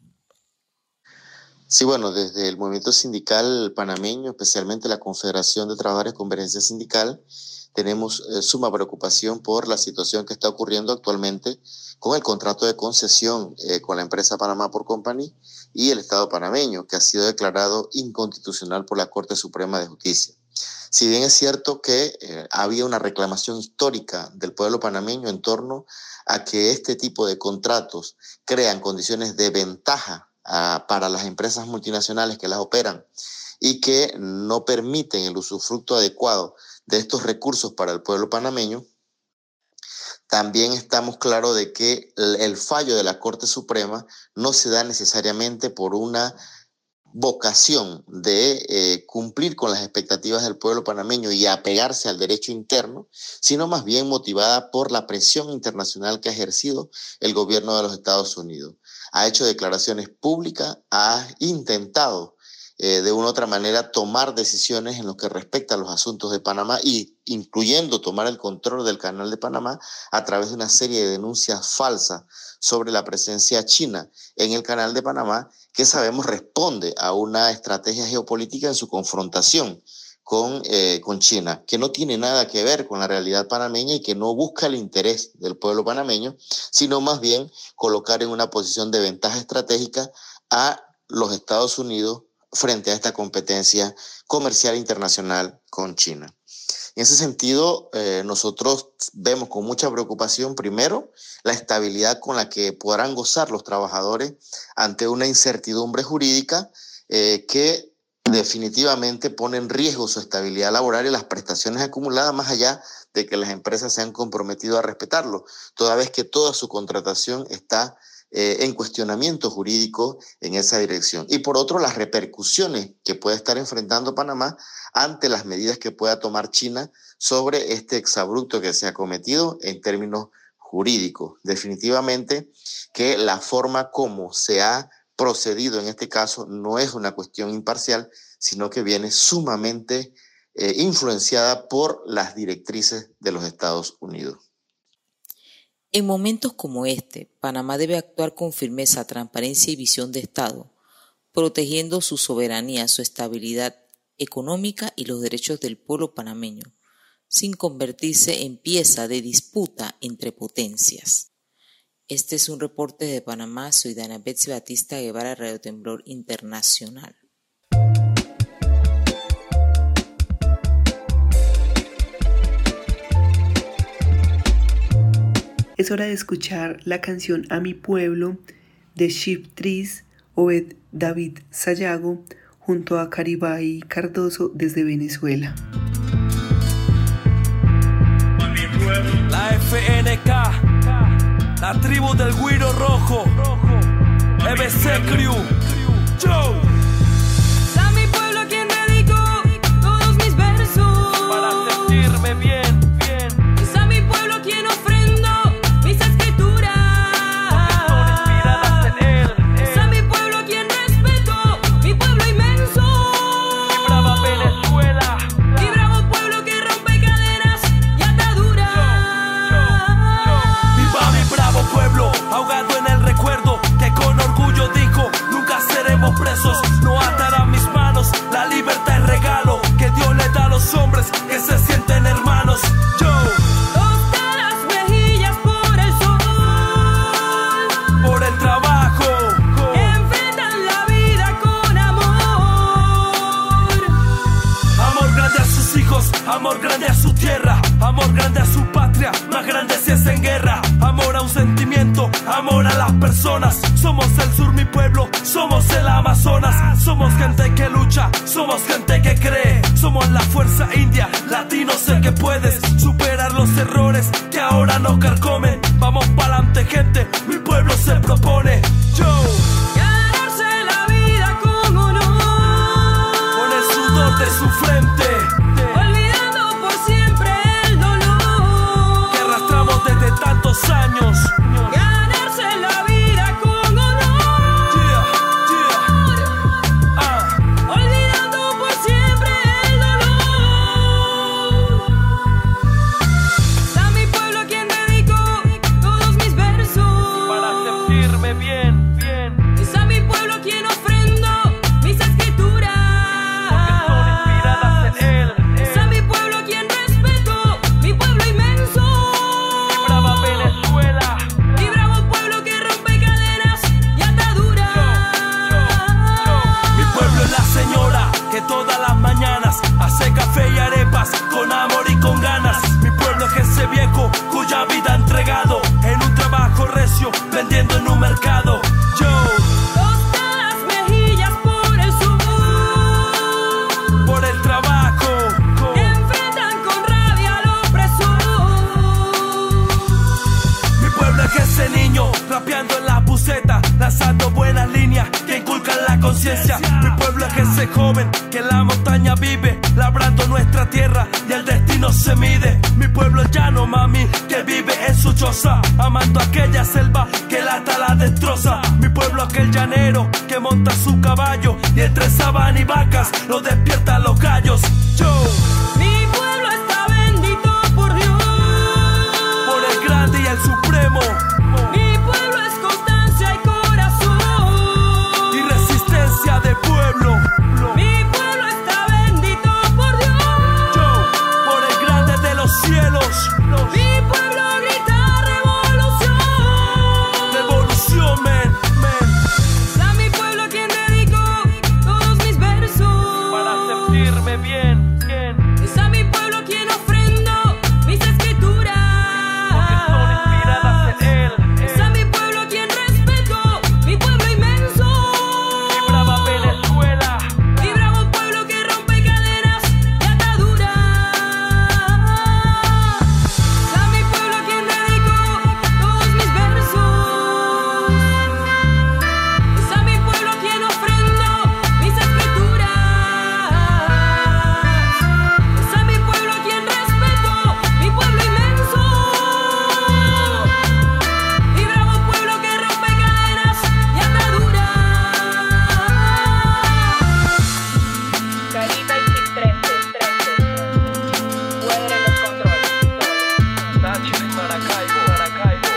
Sí, bueno, desde el movimiento sindical panameño, especialmente la Confederación de Trabajadores de Convergencia Sindical, tenemos suma preocupación por la situación que está ocurriendo actualmente con el contrato de concesión con la empresa Panama Port Company y el Estado panameño, que ha sido declarado inconstitucional por la Corte Suprema de Justicia. Si bien es cierto que había una reclamación histórica del pueblo panameño en torno a que este tipo de contratos crean condiciones de ventaja para las empresas multinacionales que las operan y que no permiten el usufructo adecuado de estos recursos para el pueblo panameño, también estamos claros de que el fallo de la Corte Suprema no se da necesariamente por una vocación de cumplir con las expectativas del pueblo panameño y apegarse al derecho interno, sino más bien motivada por la presión internacional que ha ejercido el gobierno de los Estados Unidos. Ha hecho declaraciones públicas, ha intentado de una u otra manera tomar decisiones en lo que respecta a los asuntos de Panamá, y incluyendo tomar el control del Canal de Panamá a través de una serie de denuncias falsas sobre la presencia china en el Canal de Panamá, que sabemos responde a una estrategia geopolítica en su confrontación con China, que no tiene nada que ver con la realidad panameña y que no busca el interés del pueblo panameño, sino más bien colocar en una posición de ventaja estratégica a los Estados Unidos frente a esta competencia comercial internacional con China. En ese sentido, nosotros vemos con mucha preocupación, primero, la estabilidad con la que podrán gozar los trabajadores ante una incertidumbre jurídica que definitivamente pone en riesgo su estabilidad laboral y las prestaciones acumuladas, más allá de que las empresas se han comprometido a respetarlo, toda vez que toda su contratación está en cuestionamiento jurídico en esa dirección. Y por otro, las repercusiones que puede estar enfrentando Panamá ante las medidas que pueda tomar China sobre este exabrupto que se ha cometido en términos jurídicos. Definitivamente que la forma como se ha procedido en este caso no es una cuestión imparcial, sino que viene sumamente influenciada por las directrices de los Estados Unidos. En momentos como este, Panamá debe actuar con firmeza, transparencia y visión de Estado, protegiendo su soberanía, su estabilidad económica y los derechos del pueblo panameño, sin convertirse en pieza de disputa entre potencias. Este es un reporte de Panamá. Soy Dana Betsy Batista Guevara, Radio Temblor Internacional. Es hora de escuchar la canción A mi pueblo de Ship Trees, Obed David Sayago, junto a Caribay Cardoso desde Venezuela. La FNK, la tribu del Güiro Rojo, EBC Crew, Joe. A mi pueblo a quien dedico todos mis versos, para sentirme bien. Es a mi pueblo a quien ofrendo mis escrituras, porque son inspiradas en él. Es a mi pueblo a quien respeto, mi pueblo inmenso. Mi brava Venezuela, mi bravo pueblo que rompe cadenas y ataduras. Viva mi bravo pueblo, ahogado en el recuerdo, que con orgullo dijo, nunca seremos presos, no atarán mis manos, la libertad es regalo que Dios le da a los hombres que se sienten hermanos. Yo, todas las mejillas por el sol, por el trabajo, enfrentan la vida con amor. amor grande a sus hijos, amor grande a su tierra, amor grande a su patria, más grande si es en guerra. Amor a un sentimiento, amor a las personas. Somos el sur, mi pueblo, somos el Amazonas. Somos gente que lucha, somos gente que cree. Somos la fuerza india, latinos sé que puedes superar los errores que ahora nos carcomen. Vamos pa'lante gente, mi pueblo se propone. Yo, ganarse la vida con honor, con el sudor de su frente, olvidando por siempre el dolor que arrastramos desde tantos años. Ganarse la vida con honor, olvidando por siempre el dolor. A mi pueblo a quien dedico todos mis versos, en un mercado. Yo, Tostadas mejillas por el sudor, por el trabajo, enfrentan con rabia al opresor. mi pueblo es ese niño rapeando en la buceta, lanzando buenas líneas que inculcan la conciencia. Mi pueblo es ese joven que en la montaña vive, labrando nuestra tierra y el destino se mide. Mi pueblo es llano, mami, que vive en su choza, amando aquella selva que la tala destroza. Mi pueblo aquel llanero que monta su caballo y entre sabana y vacas lo despiertan los gallos. Yo, Mi pueblo está bendito por Dios, por el grande y el supremo, mi pueblo es constancia y corazón, y resistencia de pueblo. mi pueblo está bendito por Dios, Yo, por el grande de los cielos, mi pueblo grita revolución. revolución, men, men, Es a mi pueblo a quien dedico todos mis versos, para sentirme bien, bien, es a mi pueblo a quien ofrendo mis escrituras, porque son inspiradas en él. es a mi pueblo a quien respeto, mi pueblo inmenso, Mi brava Venezuela, mi bravo pueblo que rompe cadenas y ataduras. Es a mi pueblo a quien dedico todos mis versos, es a mi pueblo a quien ofrendo mis escrituras, es a mi pueblo a quien respeto, mi pueblo inmenso, mi bravo pueblo que rompe cadenas y ataduras. Carita y Chistrente, Cuadra en los controles. Táchira y Maracaibo, Maracaibo.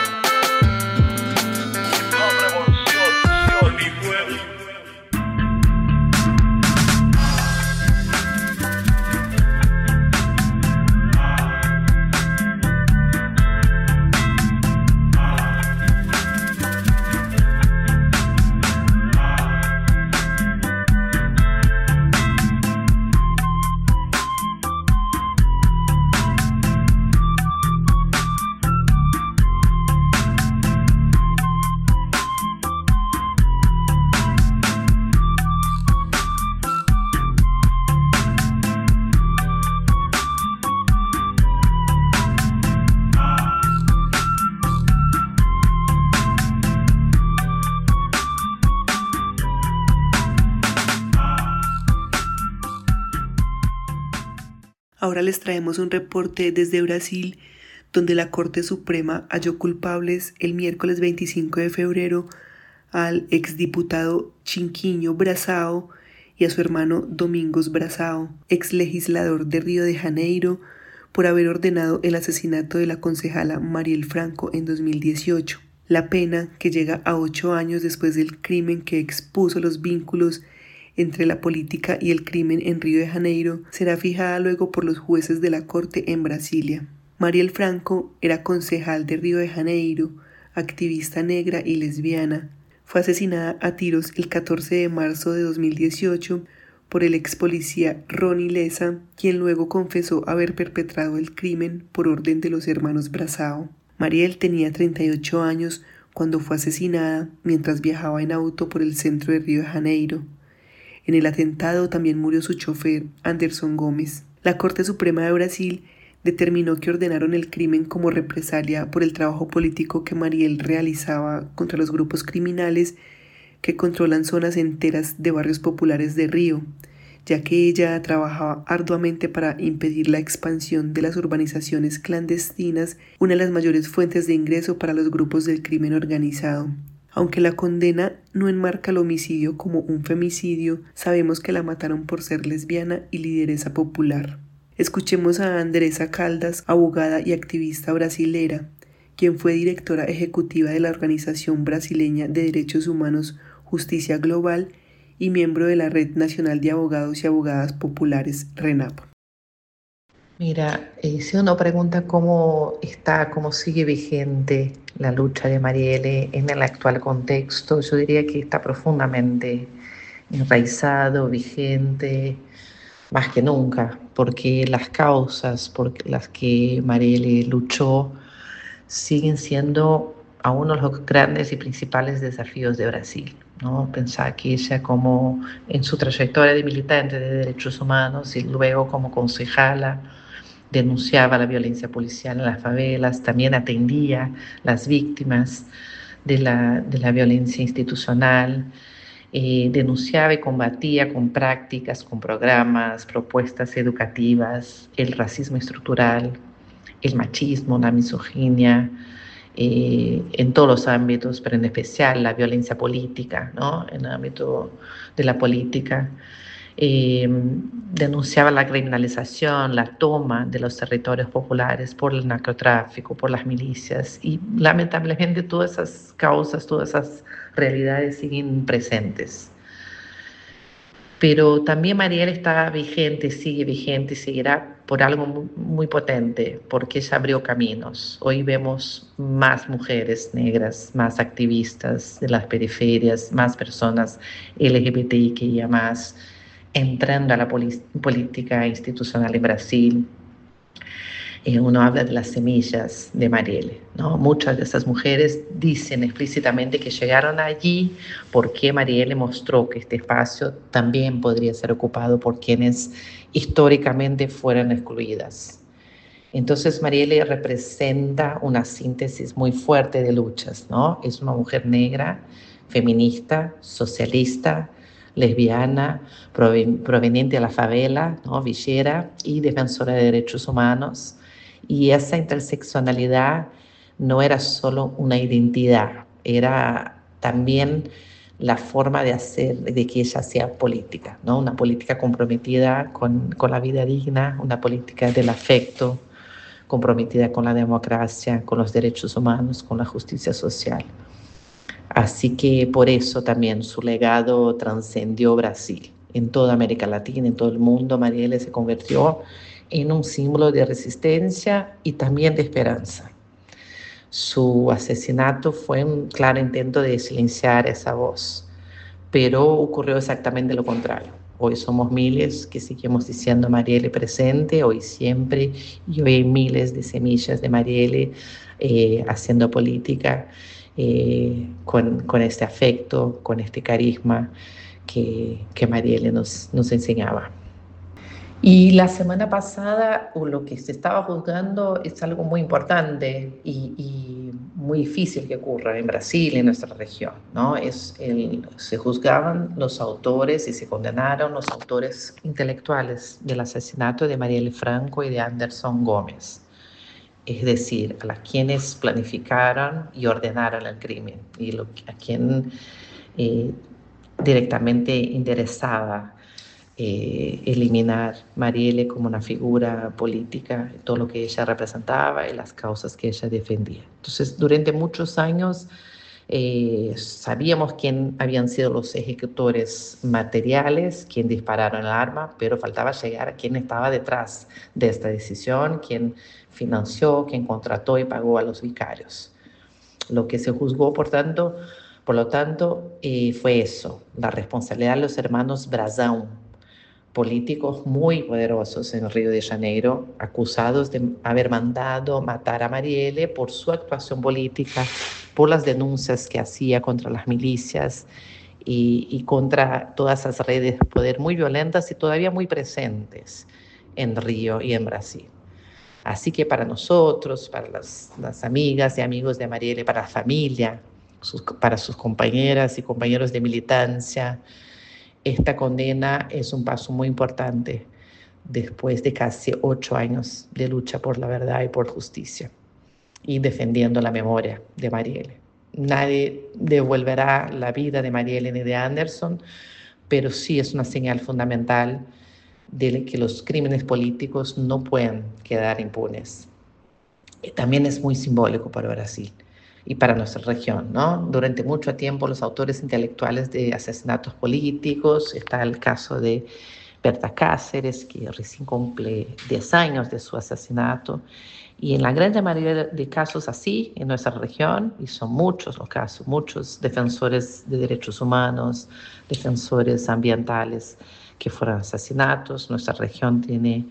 Hip Hop Revolución, por mi pueblo. Ahora les traemos un reporte desde Brasil, donde la Corte Suprema halló culpables el miércoles 25 de febrero al exdiputado Chiquinho Braçao y a su hermano Domingos Braçao, exlegislador de Río de Janeiro, por haber ordenado el asesinato de la concejala Marielle Franco en 2018. La pena, que llega a 8 años después del crimen que expuso los vínculos entre la política y el crimen en Río de Janeiro, será fijada luego por los jueces de la corte en Brasilia. Marielle Franco era concejal de Río de Janeiro, activista negra y lesbiana. Fue asesinada a tiros el 14 de marzo de 2018 por el ex policía Rony Lessa, quien luego confesó haber perpetrado el crimen por orden de los hermanos Braçao. Marielle tenía 38 años cuando fue asesinada mientras viajaba en auto por el centro de Río de Janeiro. En el atentado también murió su chofer, Anderson Gómez. La Corte Suprema de Brasil determinó que ordenaron el crimen como represalia por el trabajo político que Marielle realizaba contra los grupos criminales que controlan zonas enteras de barrios populares de Río, ya que ella trabajaba arduamente para impedir la expansión de las urbanizaciones clandestinas, una de las mayores fuentes de ingreso para los grupos del crimen organizado. Aunque la condena no enmarca el homicidio como un femicidio, sabemos que la mataron por ser lesbiana y lideresa popular. Escuchemos a Andressa Caldas, abogada y activista brasilera, quien fue directora ejecutiva de la Organización Brasileña de Derechos Humanos Justicia Global y miembro de la Red Nacional de Abogados y Abogadas Populares, RENAP. Mira, si uno pregunta cómo sigue vigente la lucha de Marielle en el actual contexto, yo diría que está profundamente enraizado, vigente, más que nunca, porque las causas por las que Marielle luchó siguen siendo a uno de los grandes y principales desafíos de Brasil, ¿no? Pensar que ella, como en su trayectoria de militante de derechos humanos y luego como concejala, denunciaba la violencia policial en las favelas, también atendía las víctimas de la violencia institucional, denunciaba y combatía con prácticas, con programas, propuestas educativas, el racismo estructural, el machismo, la misoginia, en todos los ámbitos, pero en especial la violencia política, ¿no? En el ámbito de la política. Denunciaba la criminalización, la toma de los territorios populares por el narcotráfico, por las milicias, y lamentablemente todas esas causas, todas esas realidades siguen presentes. Pero también Marielle está vigente, sigue vigente y seguirá por algo muy potente, porque ella abrió caminos. Hoy vemos más mujeres negras, más activistas de las periferias, más personas LGBTI que ya más entrando a la política institucional en Brasil. Uno habla de las semillas de Marielle, ¿no? Muchas de esas mujeres dicen explícitamente que llegaron allí porque Marielle mostró que este espacio también podría ser ocupado por quienes históricamente fueron excluidas. Entonces Marielle representa una síntesis muy fuerte de luchas, ¿no? Es una mujer negra, feminista, socialista, lesbiana, proveniente de la favela, ¿no? Villera, y defensora de derechos humanos. Y esa interseccionalidad no era solo una identidad, era también la forma de hacer, de que ella hacía política, ¿no? Una política comprometida con la vida digna, una política del afecto, comprometida con la democracia, con los derechos humanos, con la justicia social. Así que por eso también su legado trascendió Brasil. En toda América Latina, en todo el mundo, Marielle se convirtió en un símbolo de resistencia y también de esperanza. Su asesinato fue un claro intento de silenciar esa voz, pero ocurrió exactamente lo contrario. Hoy somos miles que seguimos diciendo Marielle presente, hoy siempre, y hoy hay miles de semillas de Marielle haciendo política con este afecto, con este carisma que Marielle nos enseñaba. Y la semana pasada lo que se estaba juzgando es algo muy importante y muy difícil que ocurra en Brasil, en nuestra región, ¿no? Se juzgaban los autores y se condenaron los autores intelectuales del asesinato de Marielle Franco y de Anderson Gómez. Es decir, a quienes planificaron y ordenaron el crimen y a quien directamente interesaba eliminar Marielle como una figura política, todo lo que ella representaba y las causas que ella defendía. Entonces, durante muchos años sabíamos quién habían sido los ejecutores materiales, quién dispararon el arma, pero faltaba llegar a quién estaba detrás de esta decisión, quién financió, quién contrató y pagó a los vicarios. Lo que se juzgó, por lo tanto, fue eso, la responsabilidad de los hermanos Brazão, políticos muy poderosos en Río de Janeiro, acusados de haber mandado matar a Marielle por su actuación política, por las denuncias que hacía contra las milicias y contra todas esas redes de poder muy violentas y todavía muy presentes en Río y en Brasil. Así que para nosotros, para las amigas y amigos de Marielle, para la familia, para sus compañeras y compañeros de militancia, esta condena es un paso muy importante después de casi 8 años de lucha por la verdad y por justicia y defendiendo la memoria de Marielle. Nadie devolverá la vida de Marielle ni de Anderson, pero sí es una señal fundamental de que los crímenes políticos no pueden quedar impunes. También es muy simbólico para Brasil y para nuestra región, ¿no? Durante mucho tiempo los autores intelectuales de asesinatos políticos, está el caso de Berta Cáceres, que recién cumple 10 años de su asesinato, y en la gran mayoría de casos así, en nuestra región, y son muchos los casos, muchos defensores de derechos humanos, defensores ambientales que fueron asesinatos. Nuestra región tiene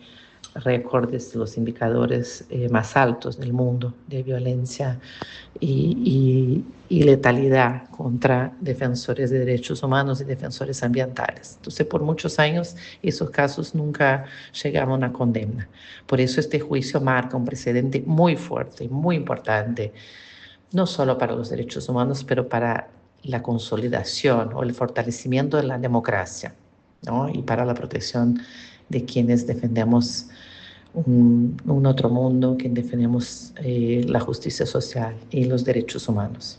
récords, los indicadores más altos del mundo de violencia y letalidad contra defensores de derechos humanos y defensores ambientales. Entonces, por muchos años, esos casos nunca llegaron a condena. Por eso este juicio marca un precedente muy fuerte y muy importante, no solo para los derechos humanos, pero para la consolidación o el fortalecimiento de la democracia, ¿no? Y para la protección de quienes defendemos un otro mundo, quien defendemos la justicia social y los derechos humanos.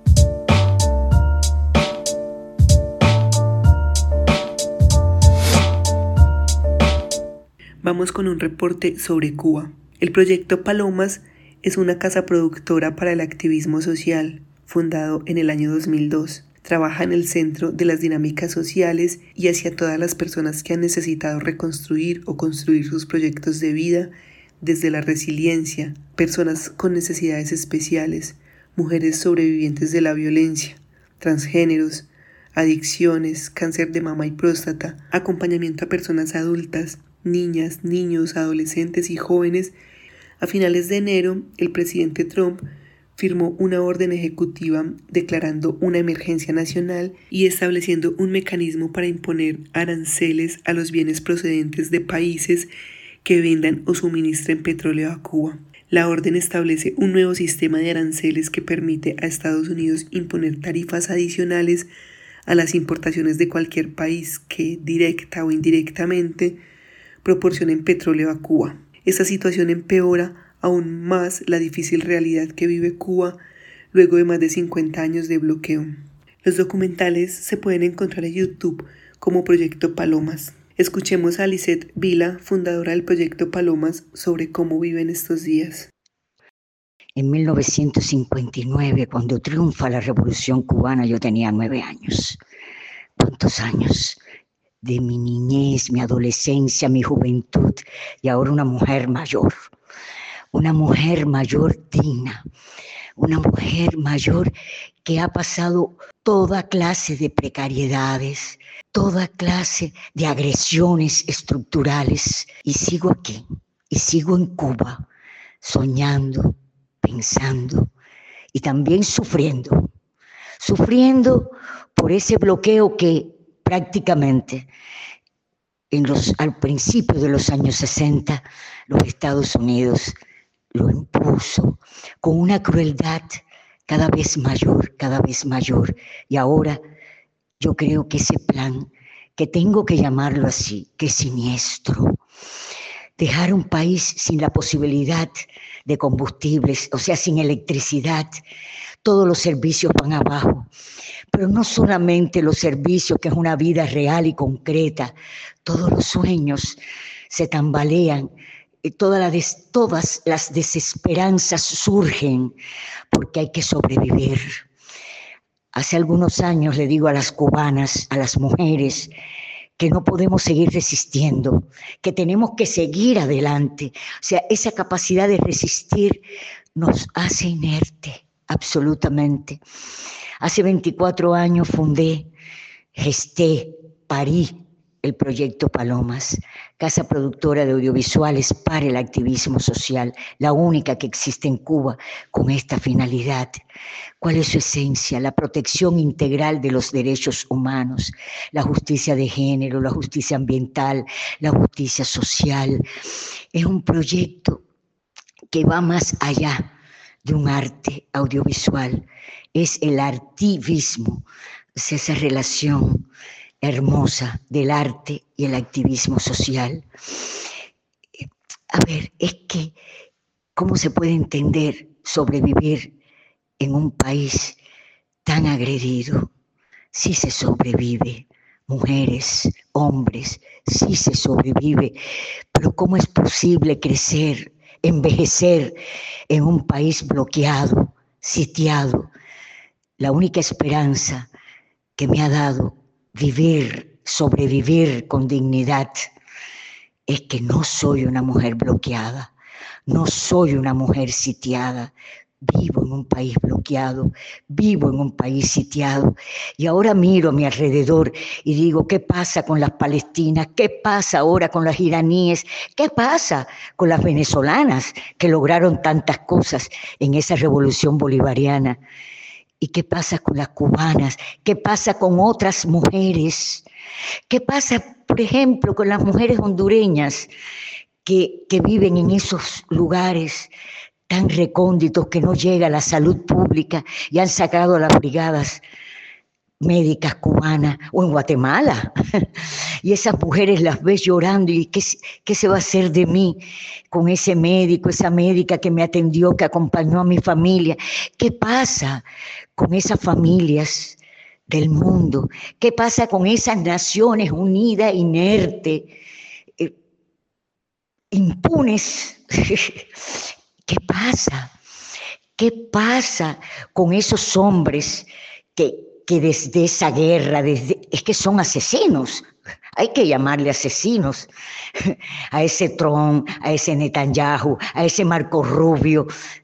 Vamos con un reporte sobre Cuba. El proyecto Palomas es una casa productora para el activismo social, fundado en el año 2002. Trabaja en el centro de las dinámicas sociales y hacia todas las personas que han necesitado reconstruir o construir sus proyectos de vida desde la resiliencia, personas con necesidades especiales, mujeres sobrevivientes de la violencia, transgéneros, adicciones, cáncer de mama y próstata, acompañamiento a personas adultas, niñas, niños, adolescentes y jóvenes. A finales de enero, el presidente Trump firmó una orden ejecutiva declarando una emergencia nacional y estableciendo un mecanismo para imponer aranceles a los bienes procedentes de países que vendan o suministren petróleo a Cuba. La orden establece un nuevo sistema de aranceles que permite a Estados Unidos imponer tarifas adicionales a las importaciones de cualquier país que, directa o indirectamente, proporcionen petróleo a Cuba. Esta situación empeora aún más la difícil realidad que vive Cuba luego de más de 50 años de bloqueo. Los documentales se pueden encontrar en YouTube como Proyecto Palomas. Escuchemos a Lisette Vila, fundadora del Proyecto Palomas, sobre cómo viven estos días. En 1959, cuando triunfa la Revolución Cubana, yo tenía 9 años. ¿Cuántos años? De mi niñez, mi adolescencia, mi juventud, y ahora una mujer mayor digna, una mujer mayor que ha pasado toda clase de precariedades, toda clase de agresiones estructurales, y sigo aquí, y sigo en Cuba, soñando, pensando y también sufriendo por ese bloqueo que prácticamente al principio de los años 60 los Estados Unidos lo impuso con una crueldad cada vez mayor, y ahora yo creo que ese plan, que tengo que llamarlo así, que es siniestro, dejar un país sin la posibilidad de combustibles, o sea, sin electricidad, todos los servicios van abajo, pero no solamente los servicios, que es una vida real y concreta, todos los sueños se tambalean, todas las desesperanzas surgen porque hay que sobrevivir. Hace algunos años le digo a las cubanas, a las mujeres, que no podemos seguir resistiendo, que tenemos que seguir adelante. O sea, esa capacidad de resistir nos hace inerte, absolutamente. Hace 24 años gesté, parí el Proyecto Palomas, casa productora de audiovisuales para el activismo social, la única que existe en Cuba con esta finalidad. ¿Cuál es su esencia? La protección integral de los derechos humanos, la justicia de género, la justicia ambiental, la justicia social. Es un proyecto que va más allá de un arte audiovisual, es el artivismo, es esa relación hermosa del arte y el activismo social. A ver, es que, ¿cómo se puede entender sobrevivir en un país tan agredido? Sí se sobrevive, mujeres, hombres, sí se sobrevive, pero ¿cómo es posible crecer, envejecer en un país bloqueado, sitiado? La única esperanza que me ha dado sobrevivir con dignidad, es que no soy una mujer bloqueada, no soy una mujer sitiada, Vivo en un país bloqueado, vivo en un país sitiado, y ahora miro a mi alrededor y digo, ¿qué pasa con las palestinas? ¿Qué pasa ahora con las iraníes? ¿Qué pasa con las venezolanas que lograron tantas cosas en esa revolución bolivariana? ¿Y qué pasa con las cubanas? ¿Qué pasa con otras mujeres? ¿Qué pasa, por ejemplo, con las mujeres hondureñas que viven en esos lugares tan recónditos que no llega la salud pública y han sacado a las brigadas médicas cubanas, o en Guatemala? Y esas mujeres las ves llorando y ¿qué se va a hacer de mí con ese médico, esa médica que me atendió, que acompañó a mi familia? ¿Qué pasa con esas familias del mundo? ¿Qué pasa con esas Naciones Unidas inertes, impunes? ¿Qué pasa? ¿Qué pasa con esos hombres que desde esa guerra, es que son asesinos, hay que llamarle asesinos, a ese Trump, a ese Netanyahu, a ese Marco Rubio?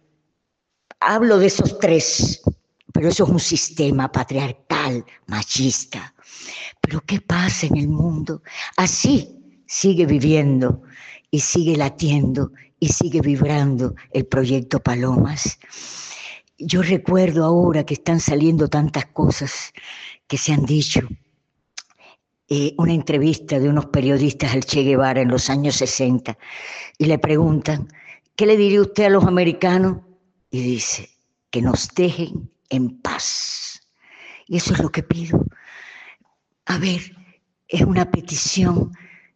Hablo de esos tres, pero eso es un sistema patriarcal, machista. ¿Pero qué pasa en el mundo? Así sigue viviendo y sigue latiendo y sigue vibrando el proyecto Palomas. Yo recuerdo ahora que están saliendo tantas cosas que se han dicho. Una entrevista de unos periodistas al Che Guevara en los años 60 y le preguntan, ¿qué le diría usted a los americanos? Y dice, que nos dejen en paz. Y eso es lo que pido. A ver, es una petición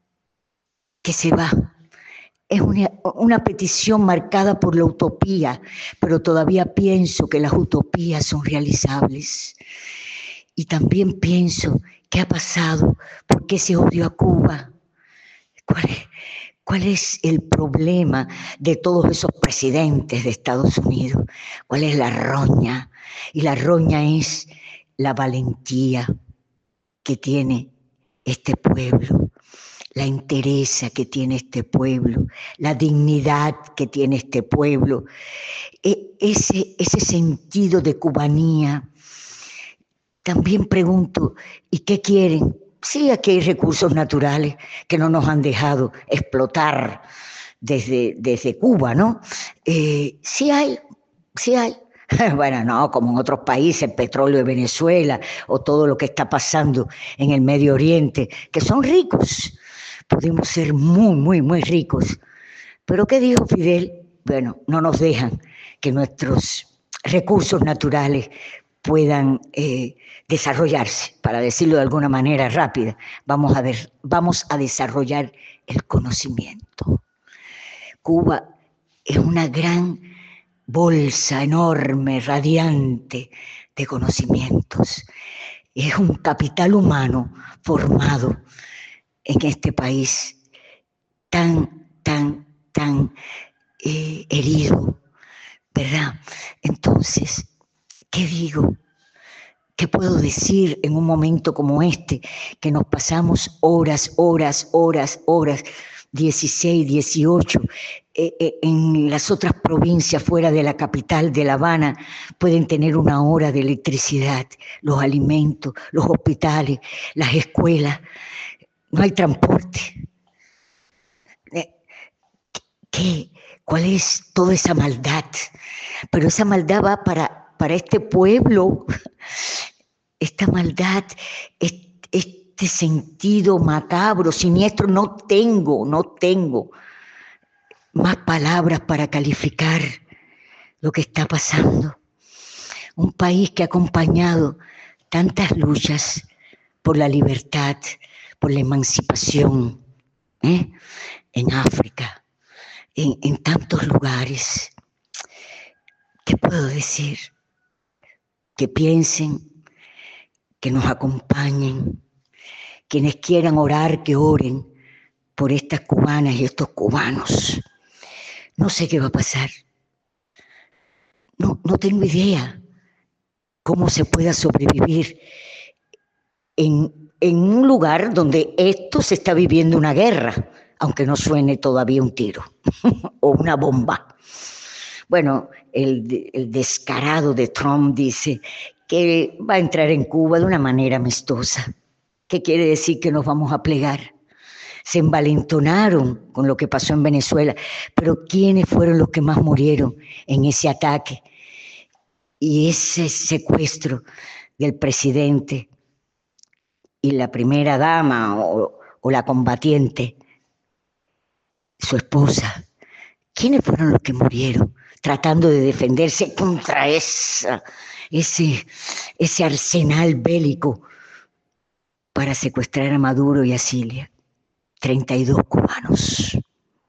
que se va. Es una petición marcada por la utopía, pero todavía pienso que las utopías son realizables. Y también pienso, ¿qué ha pasado? ¿Por qué ese odio a Cuba? ¿Cuál es el problema de todos esos presidentes de Estados Unidos? ¿Cuál es la roña? Y la roña es la valentía que tiene este pueblo, la entereza que tiene este pueblo, la dignidad que tiene este pueblo, ese sentido de cubanía. También pregunto, ¿y qué quieren? Sí, aquí hay recursos naturales que no nos han dejado explotar desde Cuba, ¿no? Sí hay. Bueno, no, como en otros países, el petróleo de Venezuela o todo lo que está pasando en el Medio Oriente, que son ricos. Pudimos ser muy ricos. Pero ¿qué dijo Fidel? Bueno, no nos dejan que nuestros recursos naturales puedan desarrollarse, para decirlo de alguna manera rápida. Vamos a desarrollar el conocimiento. Cuba es una gran bolsa enorme, radiante de conocimientos. Es un capital humano formado en este país tan herido, ¿verdad? Entonces, ¿qué digo? ¿Qué puedo decir en un momento como este, que nos pasamos horas, 16, 18, en las otras provincias fuera de la capital de La Habana pueden tener 1 hora de electricidad, los alimentos, los hospitales, las escuelas, no hay transporte? ¿Cuál es toda esa maldad? Pero esa maldad va para este pueblo, esta maldad, este sentido macabro, siniestro, no tengo más palabras para calificar lo que está pasando. Un país que ha acompañado tantas luchas por la libertad, por la emancipación, en África, en tantos lugares. ¿Qué puedo decir? Que piensen, que nos acompañen, quienes quieran orar, que oren por estas cubanas y estos cubanos. No sé qué va a pasar. No tengo idea cómo se pueda sobrevivir en un lugar donde esto se está viviendo una guerra, aunque no suene todavía un tiro o una bomba. Bueno, el descarado de Trump dice que va a entrar en Cuba de una manera amistosa. ¿Qué quiere decir? Que nos vamos a plegar. Se envalentonaron con lo que pasó en Venezuela, pero ¿quiénes fueron los que más murieron en ese ataque? Y ese secuestro del presidente y la primera dama o la combatiente, su esposa, ¿quiénes fueron los que murieron tratando de defenderse contra ese arsenal bélico para secuestrar a Maduro y a Cilia? 32 cubanos.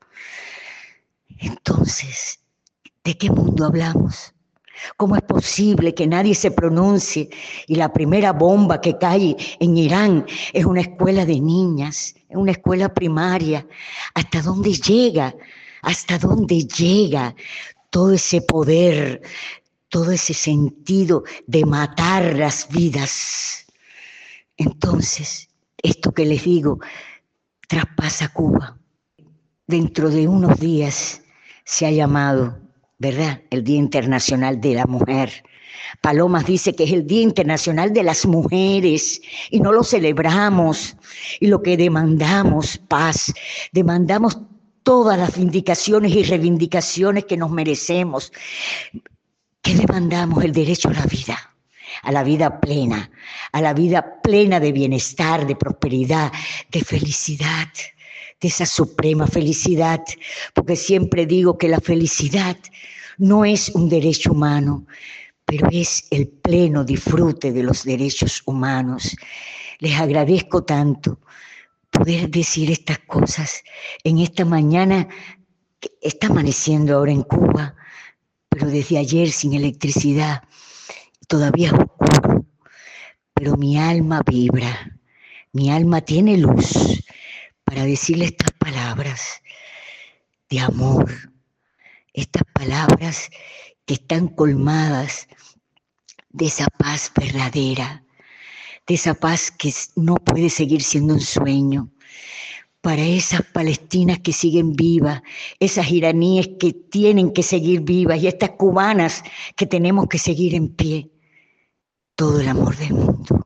Entonces, ¿de qué mundo hablamos? ¿Cómo es posible que nadie se pronuncie y la primera bomba que cae en Irán es una escuela de niñas, es una escuela primaria? ¿Hasta dónde llega? ¿Hasta dónde llega todo ese poder, todo ese sentido de matar las vidas? Entonces, esto que les digo traspasa Cuba. Dentro de unos días se ha llamado, ¿verdad?, el Día Internacional de la Mujer. Palomas dice que es el Día Internacional de las Mujeres y no lo celebramos. Y lo que demandamos, paz, demandamos todas las vindicaciones y reivindicaciones que nos merecemos. ¿Qué demandamos? El derecho a la vida plena de bienestar, de prosperidad, de felicidad, de esa suprema felicidad, porque siempre digo que la felicidad no es un derecho humano, pero es el pleno disfrute de los derechos humanos. Les agradezco tanto poder decir estas cosas en esta mañana que está amaneciendo ahora en Cuba, pero desde ayer sin electricidad, todavía es oscuro, pero mi alma vibra, mi alma tiene luz para decirle estas palabras de amor, estas palabras que están colmadas de esa paz verdadera, de esa paz que no puede seguir siendo un sueño, para esas palestinas que siguen vivas, esas iraníes que tienen que seguir vivas y estas cubanas que tenemos que seguir en pie. Todo el amor del mundo.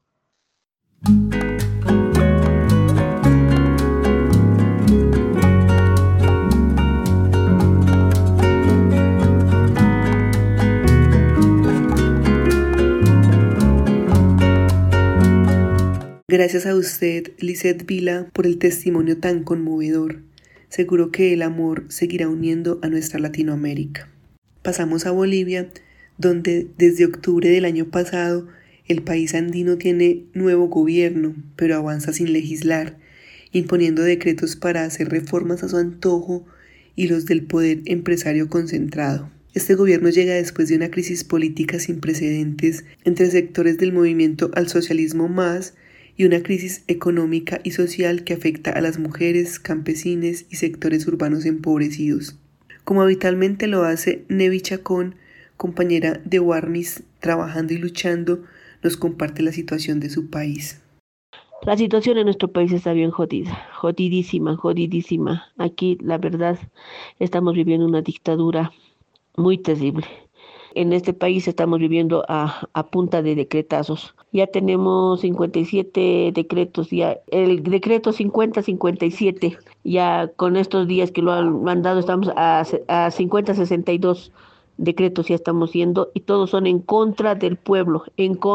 Gracias a usted, Lisette Vila, por el testimonio tan conmovedor. Seguro que el amor seguirá uniendo a nuestra Latinoamérica. Pasamos a Bolivia, donde desde octubre del año pasado el país andino tiene nuevo gobierno, pero avanza sin legislar, imponiendo decretos para hacer reformas a su antojo y los del poder empresario concentrado. Este gobierno llega después de una crisis política sin precedentes entre sectores del movimiento al socialismo más y una crisis económica y social que afecta a las mujeres, campesines y sectores urbanos empobrecidos. Como habitualmente lo hace Nevi Chacón, compañera de Warmis, trabajando y luchando, nos comparte la situación de su país. La situación en nuestro país está bien jodidísima. Aquí, la verdad, estamos viviendo una dictadura muy terrible. En este país estamos viviendo a punta de decretazos. Ya tenemos 57 decretos, ya el decreto 50-57, ya con estos días que lo han dado estamos a 50-62 decretos ya estamos yendo y todos son en contra del pueblo,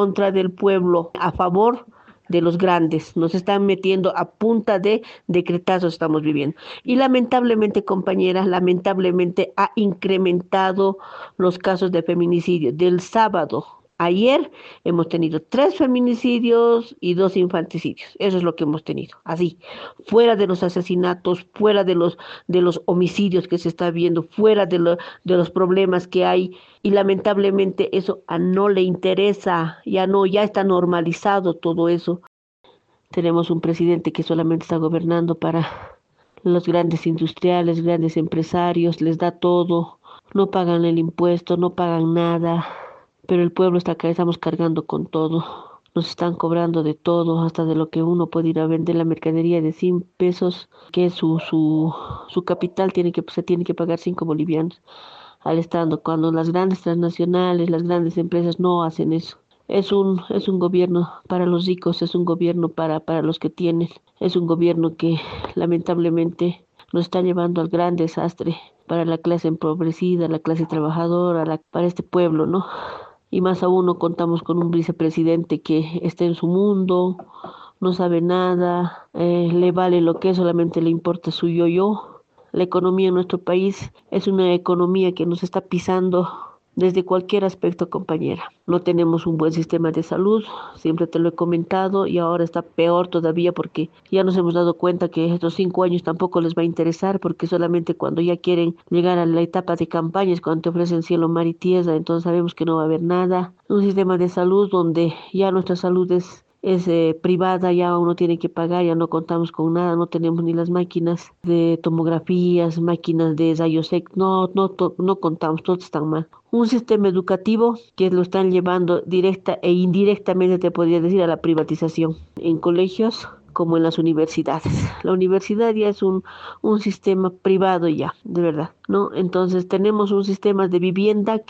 a favor de los grandes. Nos están metiendo a punta de decretazos estamos viviendo. Y lamentablemente, compañeras, ha incrementado los casos de feminicidio. Del sábado, ayer, hemos tenido 3 feminicidios y 2 infanticidios. Eso es lo que hemos tenido. Así, fuera de los asesinatos, fuera de los homicidios que se está viendo, fuera de los problemas que hay. Y lamentablemente eso no le interesa, ya está normalizado todo eso. Tenemos un presidente que solamente está gobernando para los grandes industriales, grandes empresarios, les da todo, no pagan el impuesto, no pagan nada, pero el pueblo estamos cargando con todo. Nos están cobrando de todo, hasta de lo que uno puede ir a vender la mercadería de 100 pesos, que es su capital, se tiene que pagar 5 bolivianos. al Estado, cuando las grandes transnacionales, las grandes empresas no hacen eso. Es un gobierno para los ricos, es un gobierno para los que tienen, es un gobierno que lamentablemente nos está llevando al gran desastre para la clase empobrecida, la clase trabajadora, para este pueblo, ¿no? Y más aún no contamos con un vicepresidente que esté en su mundo, no sabe nada, le vale lo que es, solamente le importa su yo-yo. La economía en nuestro país es una economía que nos está pisando desde cualquier aspecto, compañera. No tenemos un buen sistema de salud, siempre te lo he comentado, y ahora está peor todavía porque ya nos hemos dado cuenta que estos 5 años tampoco les va a interesar, porque solamente cuando ya quieren llegar a la etapa de campaña es cuando te ofrecen cielo, mar y tierra, entonces sabemos que no va a haber nada. Un sistema de salud donde ya nuestra salud es privada, ya uno tiene que pagar, ya no contamos con nada, no tenemos ni las máquinas de tomografías, máquinas de rayos X, no contamos, todos están mal. Un sistema educativo que lo están llevando directa e indirectamente, te podría decir, a la privatización en colegios como en las universidades. La universidad ya es un sistema privado ya, de verdad, ¿no? Entonces tenemos un sistema de vivienda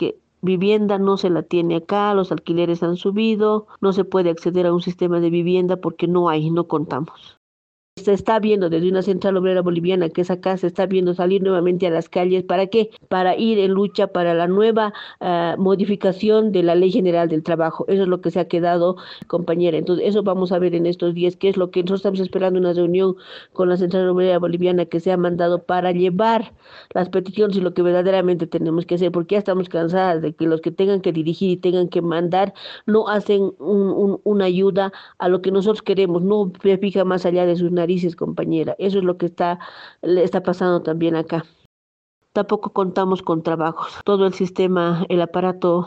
no se la tiene acá, los alquileres han subido, no se puede acceder a un sistema de vivienda porque no contamos. Se está viendo desde una central obrera boliviana que es acá, se está viendo salir nuevamente a las calles. ¿Para qué? Para ir en lucha para la nueva modificación de la Ley General del Trabajo. Eso es lo que se ha quedado, compañera. Entonces, eso vamos a ver en estos días, qué es lo que nosotros estamos esperando, una reunión con la central obrera boliviana que se ha mandado para llevar las peticiones y lo que verdaderamente tenemos que hacer, porque ya estamos cansadas de que los que tengan que dirigir y tengan que mandar no hacen una ayuda a lo que nosotros queremos, no se fija más allá de sus narices, compañera. Eso es lo que le está pasando también acá. Tampoco contamos con trabajos. Todo el sistema, el aparato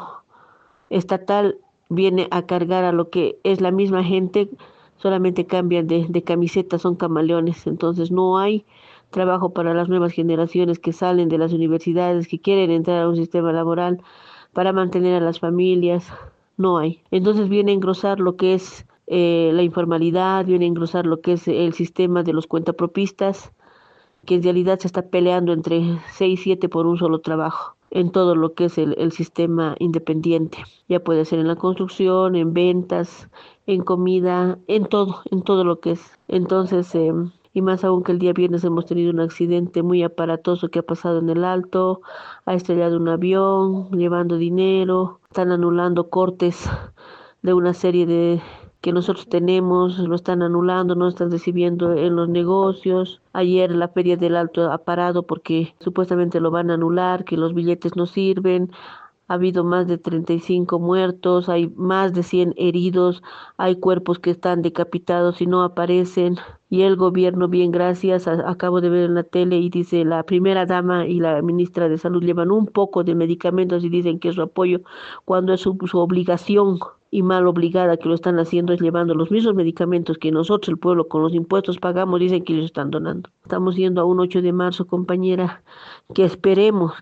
estatal viene a cargar a lo que es la misma gente, solamente cambian de camiseta, son camaleones. Entonces no hay trabajo para las nuevas generaciones que salen de las universidades, que quieren entrar a un sistema laboral para mantener a las familias. No hay. Entonces viene a engrosar lo que es la informalidad, viene a engrosar lo que es el sistema de los cuentapropistas, que en realidad se está peleando entre 6 y 7 por un solo trabajo, en todo lo que es el sistema independiente. Ya puede ser en la construcción, en ventas, en comida, en todo lo que es. Entonces, y más aún que el día viernes hemos tenido un accidente muy aparatoso que ha pasado en el Alto, ha estrellado un avión, llevando dinero, están anulando cortes de una serie de que nosotros tenemos, lo están anulando, no están recibiendo en los negocios. Ayer la Feria del Alto ha parado porque supuestamente lo van a anular, que los billetes no sirven. Ha habido más de 35 muertos, hay más de 100 heridos, hay cuerpos que están decapitados y no aparecen. Y el gobierno, bien gracias, acabo de ver en la tele y dice la primera dama y la ministra de Salud llevan un poco de medicamentos y dicen que es su apoyo, cuando es su obligación y mal obligada que lo están haciendo es llevando los mismos medicamentos que nosotros, el pueblo, con los impuestos pagamos, dicen que ellos están donando. Estamos yendo a un 8 de marzo, compañera, que esperemos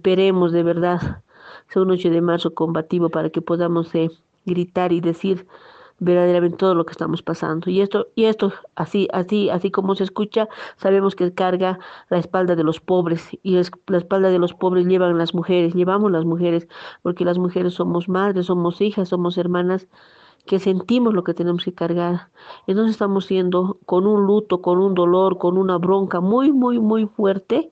de verdad sea un 8 de marzo combativo para que podamos gritar y decir verdaderamente todo lo que estamos pasando. Y esto así como se escucha, sabemos que carga la espalda de los pobres, y la espalda de los pobres llevamos las mujeres, porque las mujeres somos madres, somos hijas, somos hermanas, que sentimos lo que tenemos que cargar. Entonces estamos siendo con un luto, con un dolor, con una bronca muy, muy, muy fuerte,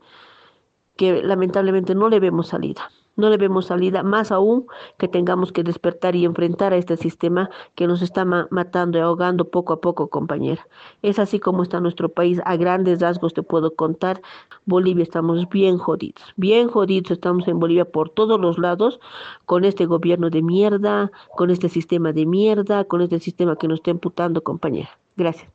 que lamentablemente no le vemos salida. No le vemos salida, más aún que tengamos que despertar y enfrentar a este sistema que nos está matando y ahogando poco a poco, compañera. Es así como está nuestro país, a grandes rasgos te puedo contar. Bolivia estamos bien jodidos, estamos en Bolivia por todos los lados, con este gobierno de mierda, con este sistema de mierda, con este sistema que nos está imputando, compañera. Gracias.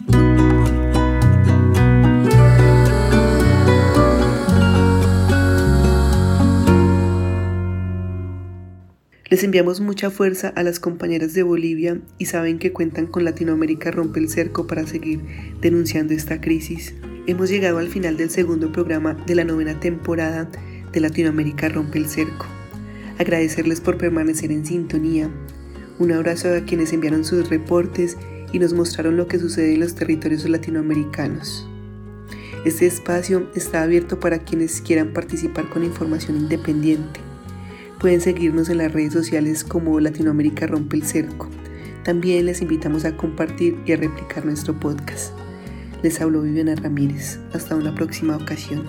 Les enviamos mucha fuerza a las compañeras de Bolivia y saben que cuentan con Latinoamérica Rompe el Cerco para seguir denunciando esta crisis. Hemos llegado al final del segundo programa de la 9ª temporada de Latinoamérica Rompe el Cerco. Agradecerles por permanecer en sintonía. Un abrazo a quienes enviaron sus reportes y nos mostraron lo que sucede en los territorios latinoamericanos. Este espacio está abierto para quienes quieran participar con información independiente. Pueden seguirnos en las redes sociales como Latinoamérica Rompe el Cerco. También les invitamos a compartir y a replicar nuestro podcast. Les habló Viviana Ramírez. Hasta una próxima ocasión.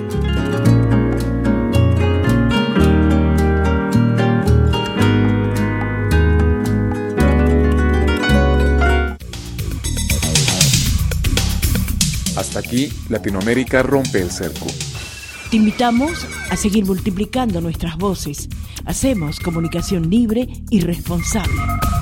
Hasta aquí, Latinoamérica Rompe el Cerco. Te invitamos a seguir multiplicando nuestras voces. Hacemos comunicación libre y responsable.